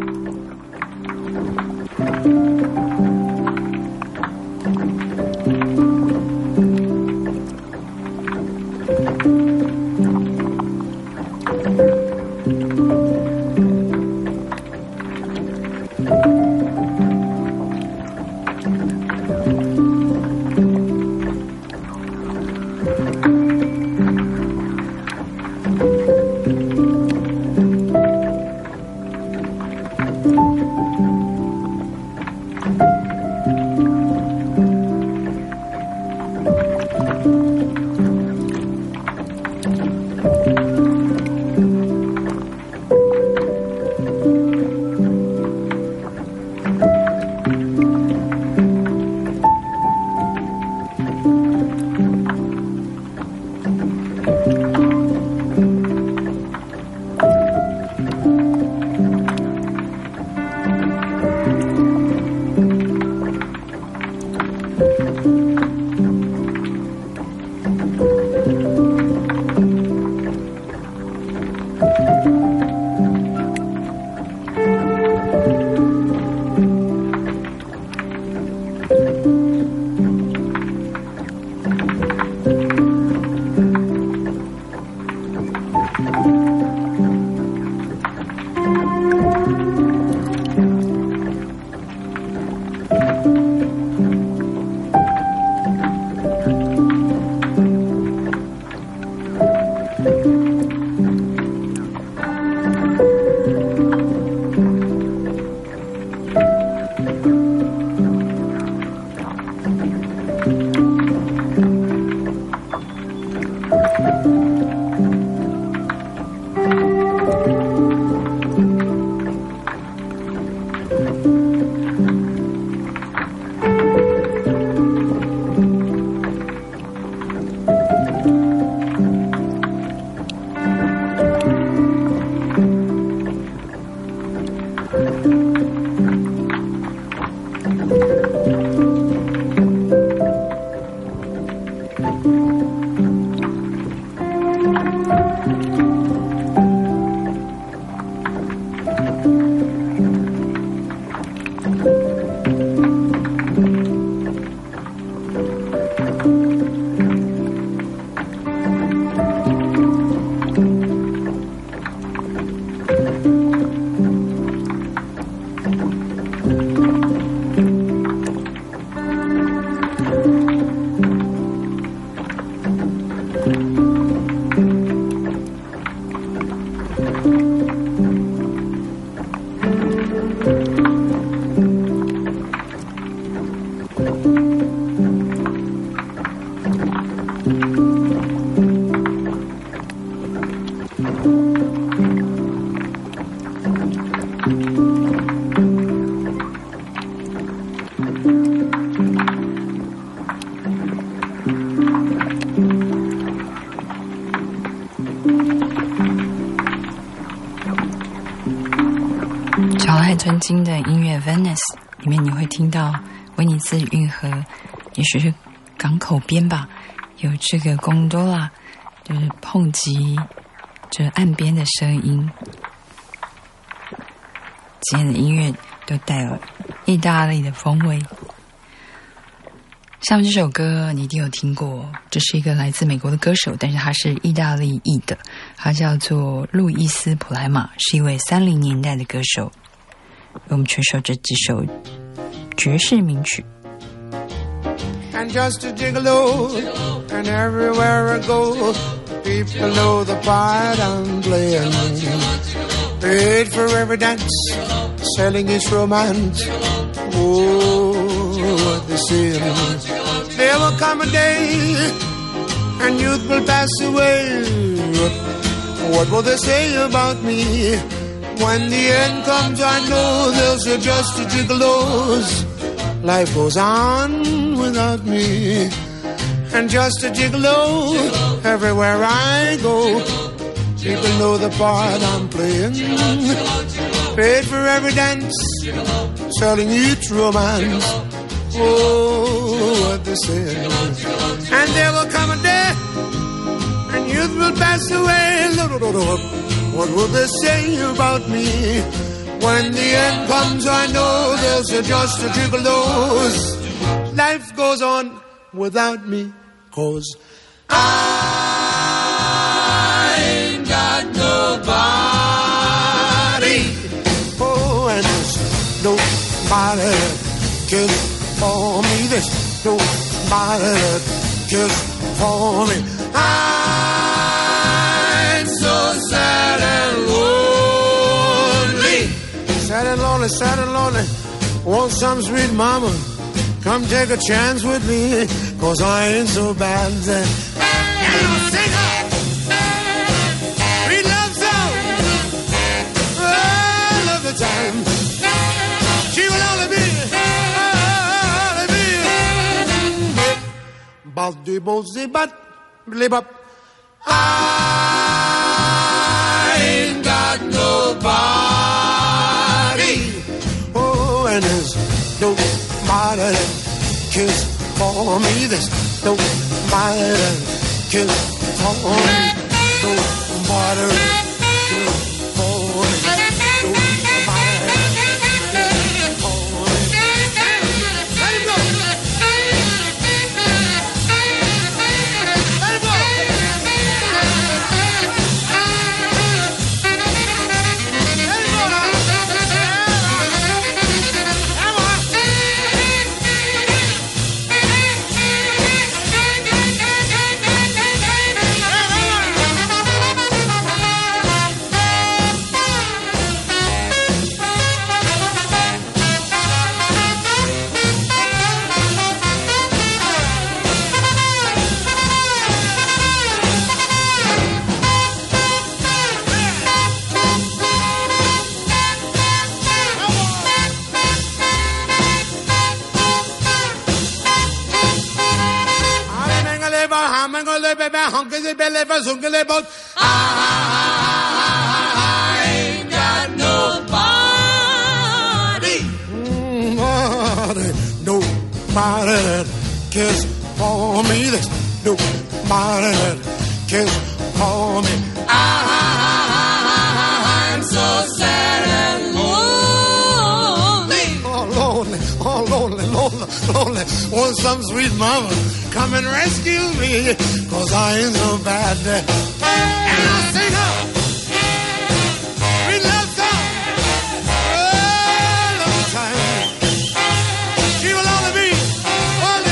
纯金的音乐 Venice 里面，你会听到威尼斯运河，也许是港口边吧，有这个贡多拉就是碰击这岸边的声音。今天的音乐都带有意大利的风味。下面这首歌你一定有听过，这是一个来自美国的歌手，但是他是意大利裔的，他叫做路易斯·普莱马，是一位30年代的歌手。我们全首这几首爵士名曲。 And just a gigolo, and everywhere I go, people know the part I'm playing. Paid for every dance, selling his romance. Oh, come a day and youth will pass away. What will they say about me? When the end comes, I know they'll say just a gigolo's. Life goes on without me. And just a gigolo, everywhere I go. People know the part I'm playing. Paid for every dance, selling each romance. Oh, what they say. And there will come a day, and youth will pass away. What will they say about me? When the end comes, I know they'll say just a gigolo's. Life goes on without me, 'cause I ain't got nobody. Oh, and there's nobody that cares for me. There's nobody that cares for me. I'm so sad and lonely. Sad and lonely, sad and lonely. Want some sweet mama, come take a chance with me, 'cause I ain't so bad. And I'll sing her sweet love song all of the time. She will only be Baldy Bozy Bat Blip Up. I ain't got nobody. Oh, and there's nobody that cares for me. There's nobody that cares for me. Nobody that cares for me. Nobody that cares for me. Let him go. Let him go. I ain't got nobody. Nobody that cares for me. There's nobody that cares for me. I'm so sad and lonely. Oh, lonely, oh, lonely, lonely, lonely. Want some sweet mama, come and rescue me, 'cause I ain't so bad. And I'll sing her sweet love song all of the time. She will only be only,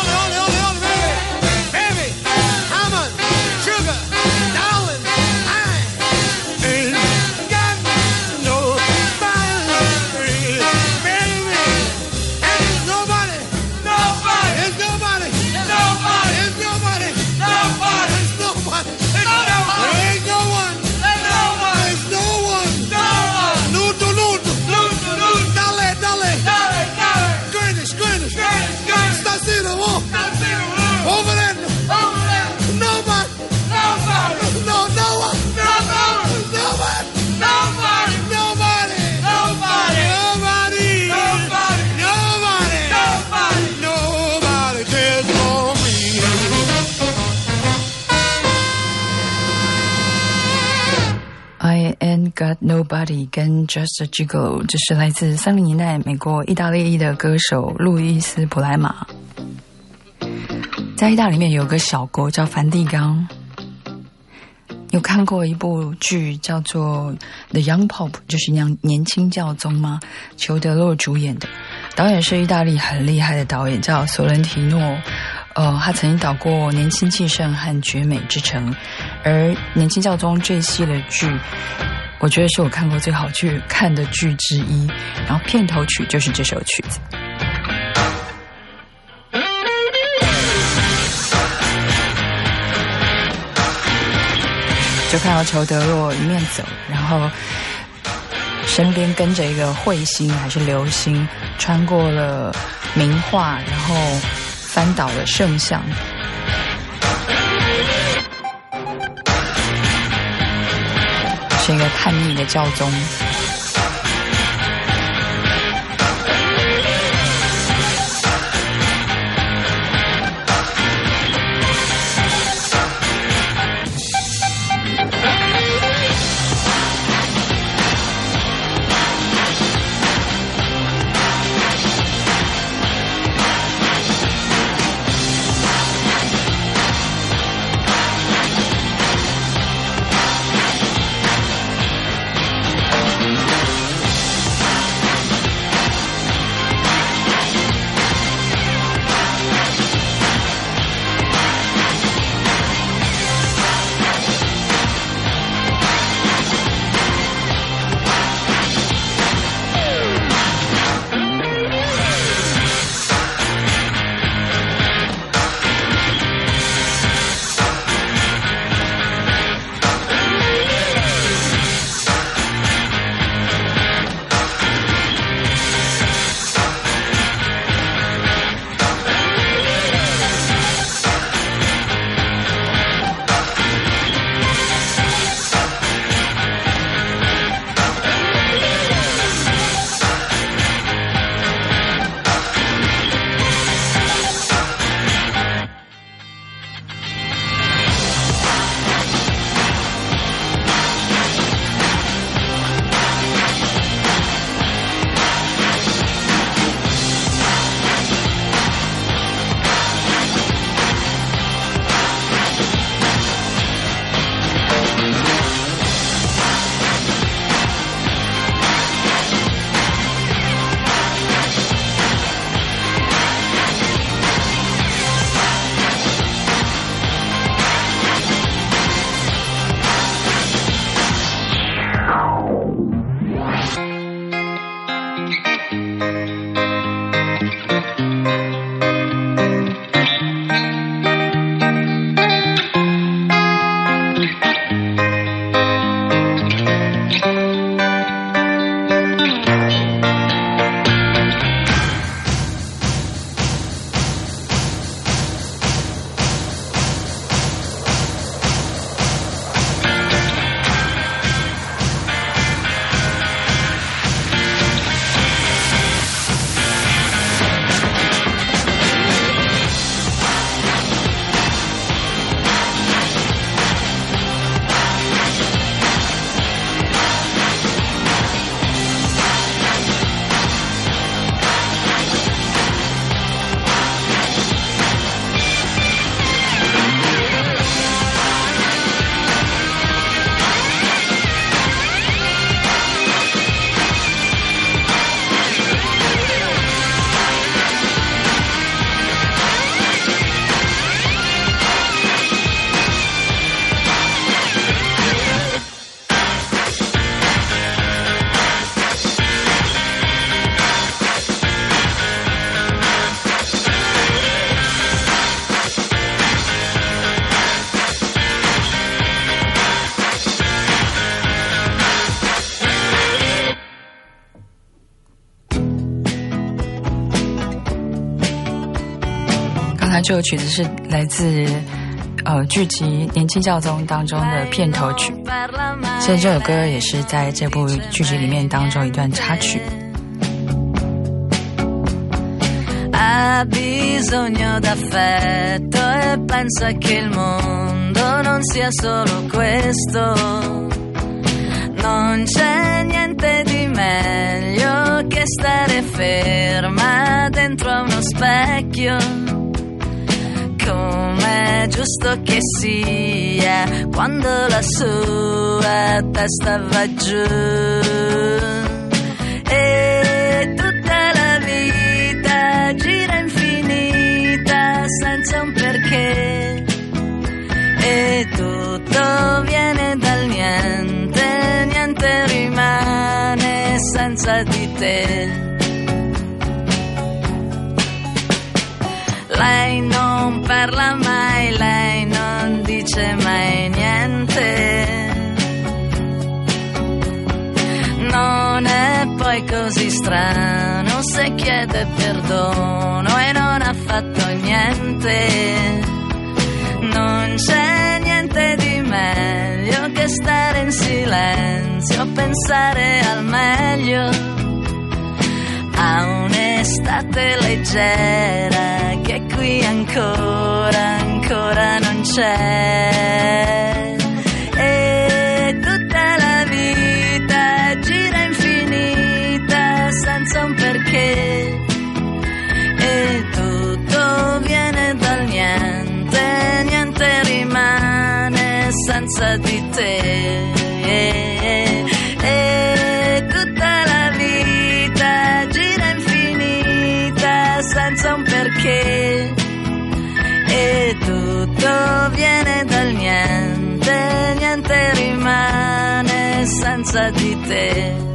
baby. How much sugar, darling? I ain't got nobody, baby. And there's nobody, there's nobody, there's nobody, there's nobody, there's nobody. There's no one. There's no one. There's no one. No one. Luto, luto. Luto, luto. Dale, dale. Dale, dale. Gurnish, gurnish. Gurnish, gurnish. Stasino, oh. Stasino, oh. Over there. Over there. Nobody. Nobody. No, no one. No, no one. Nobody. Nobody. Nobody. Nobody. Nobody. Nobody. Nobody. Nobody. Nobody cares for me. I Ain't Got Nobody 跟 Just a Gigolo， 这是来自30年代美国意大利裔的歌手路易斯·普莱马。在意大利里面有个小国叫梵蒂冈，有看过一部剧叫做《The Young Pope》，就是年轻教宗吗？裘德洛主演的，导演是意大利很厉害的导演，叫索伦提诺。他曾经导过《年轻气盛》和《绝美之城》，而《年轻教宗》这一系列剧，我觉得是我看过最好看的剧之一。然后片头曲就是这首曲子。 就看到裘德洛一面走，然后身边跟着一个彗星还是流星，穿过了名画，然后翻倒了圣像。是一个叛逆的教宗。这首曲子是来自剧集《年轻教宗》当中的片头曲，所以这首歌也是在这部剧集里面当中一段插曲。 Ha bisogno d'affetto e pensa che il mondo non sia solo questo. Non c'è niente di meglio che stare ferma dentro a uno specchio. Com'è giusto che sia quando la sua testa va giù e tutta la vita gira infinita senza un perché e tutto viene dal niente, niente rimane senza di te. Lei non parla mai, lei non dice mai niente. poi così strano se chiede perdono e non ha fatto niente. Non c'è niente di meglio che stare in silenzio, pensare al meglio, a un'estate leggera che qui ancora non c'è. E tutta la vita gira infinita senza un perché, e tutto viene dal niente, niente rimane senza di te. E tutta la vita gira infinita senza un perché, e tutto viene dal niente, niente rimane senza di te.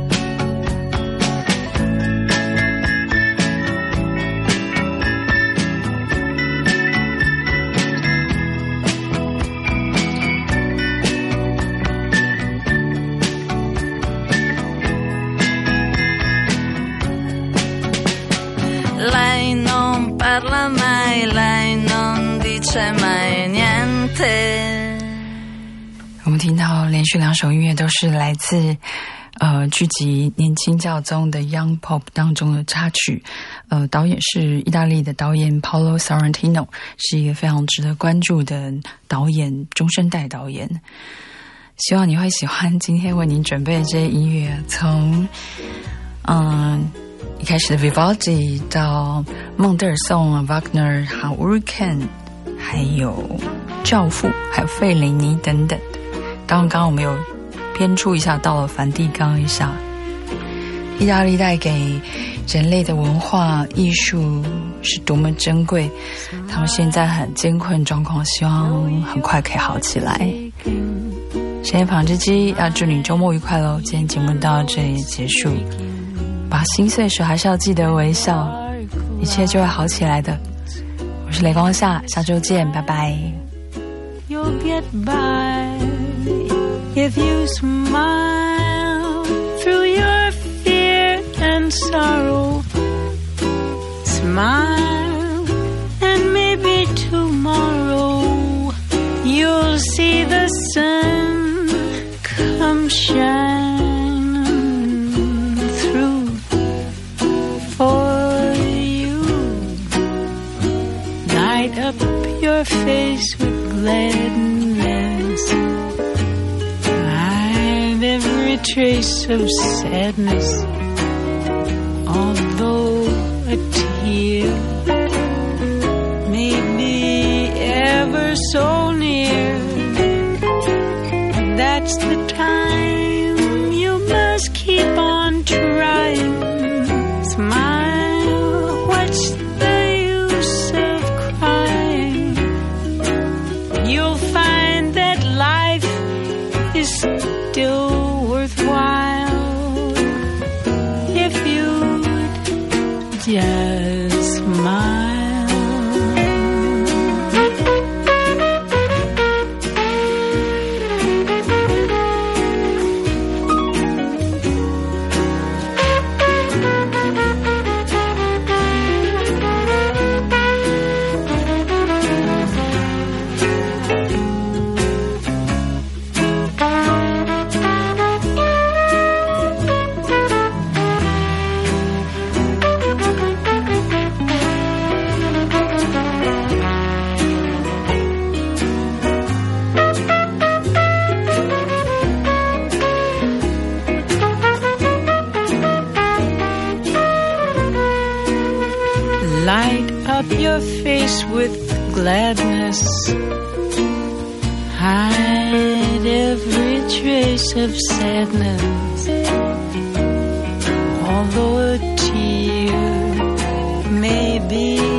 Lei non parla mai, lei non dice mai niente。 我们听到连续2首音乐都是来自剧集年轻教宗的 Young Pope 当中的插曲。导演是意大利的导演 Paolo Sorrentino， 是一个非常值得关注的导演，中生代导演。希望你会喜欢今天为您准备的这些音乐，从一开始的 Vivaldi 到孟德尔颂、Wagner 和 Hurricane， 还有教父，还有费里尼等等。当然刚刚我们有偏出一下到了梵蒂冈一下。意大利带给人类的文化艺术是多么珍贵，他们现在很艰困状况，希望很快可以好起来。深夜纺织机要祝你周末愉快咯，今天节目到这里结束，把心碎时还是要记得微笑，一切就会好起来的。我是雷光夏，下周见，拜拜。 You'll get by if you smile through your fear and sorrow. Smile and maybe tomorrow you'll see the sun come shine through for you. Light up your face with gladness, hide every trace of sadness, although a tear may be ever so near. That's the time you must keep on trying. Smile, what's the use of crying? You'll find that life is still worthwhile if you'd just smile. Light up your face with gladness, hide every trace of sadness, although a tear may be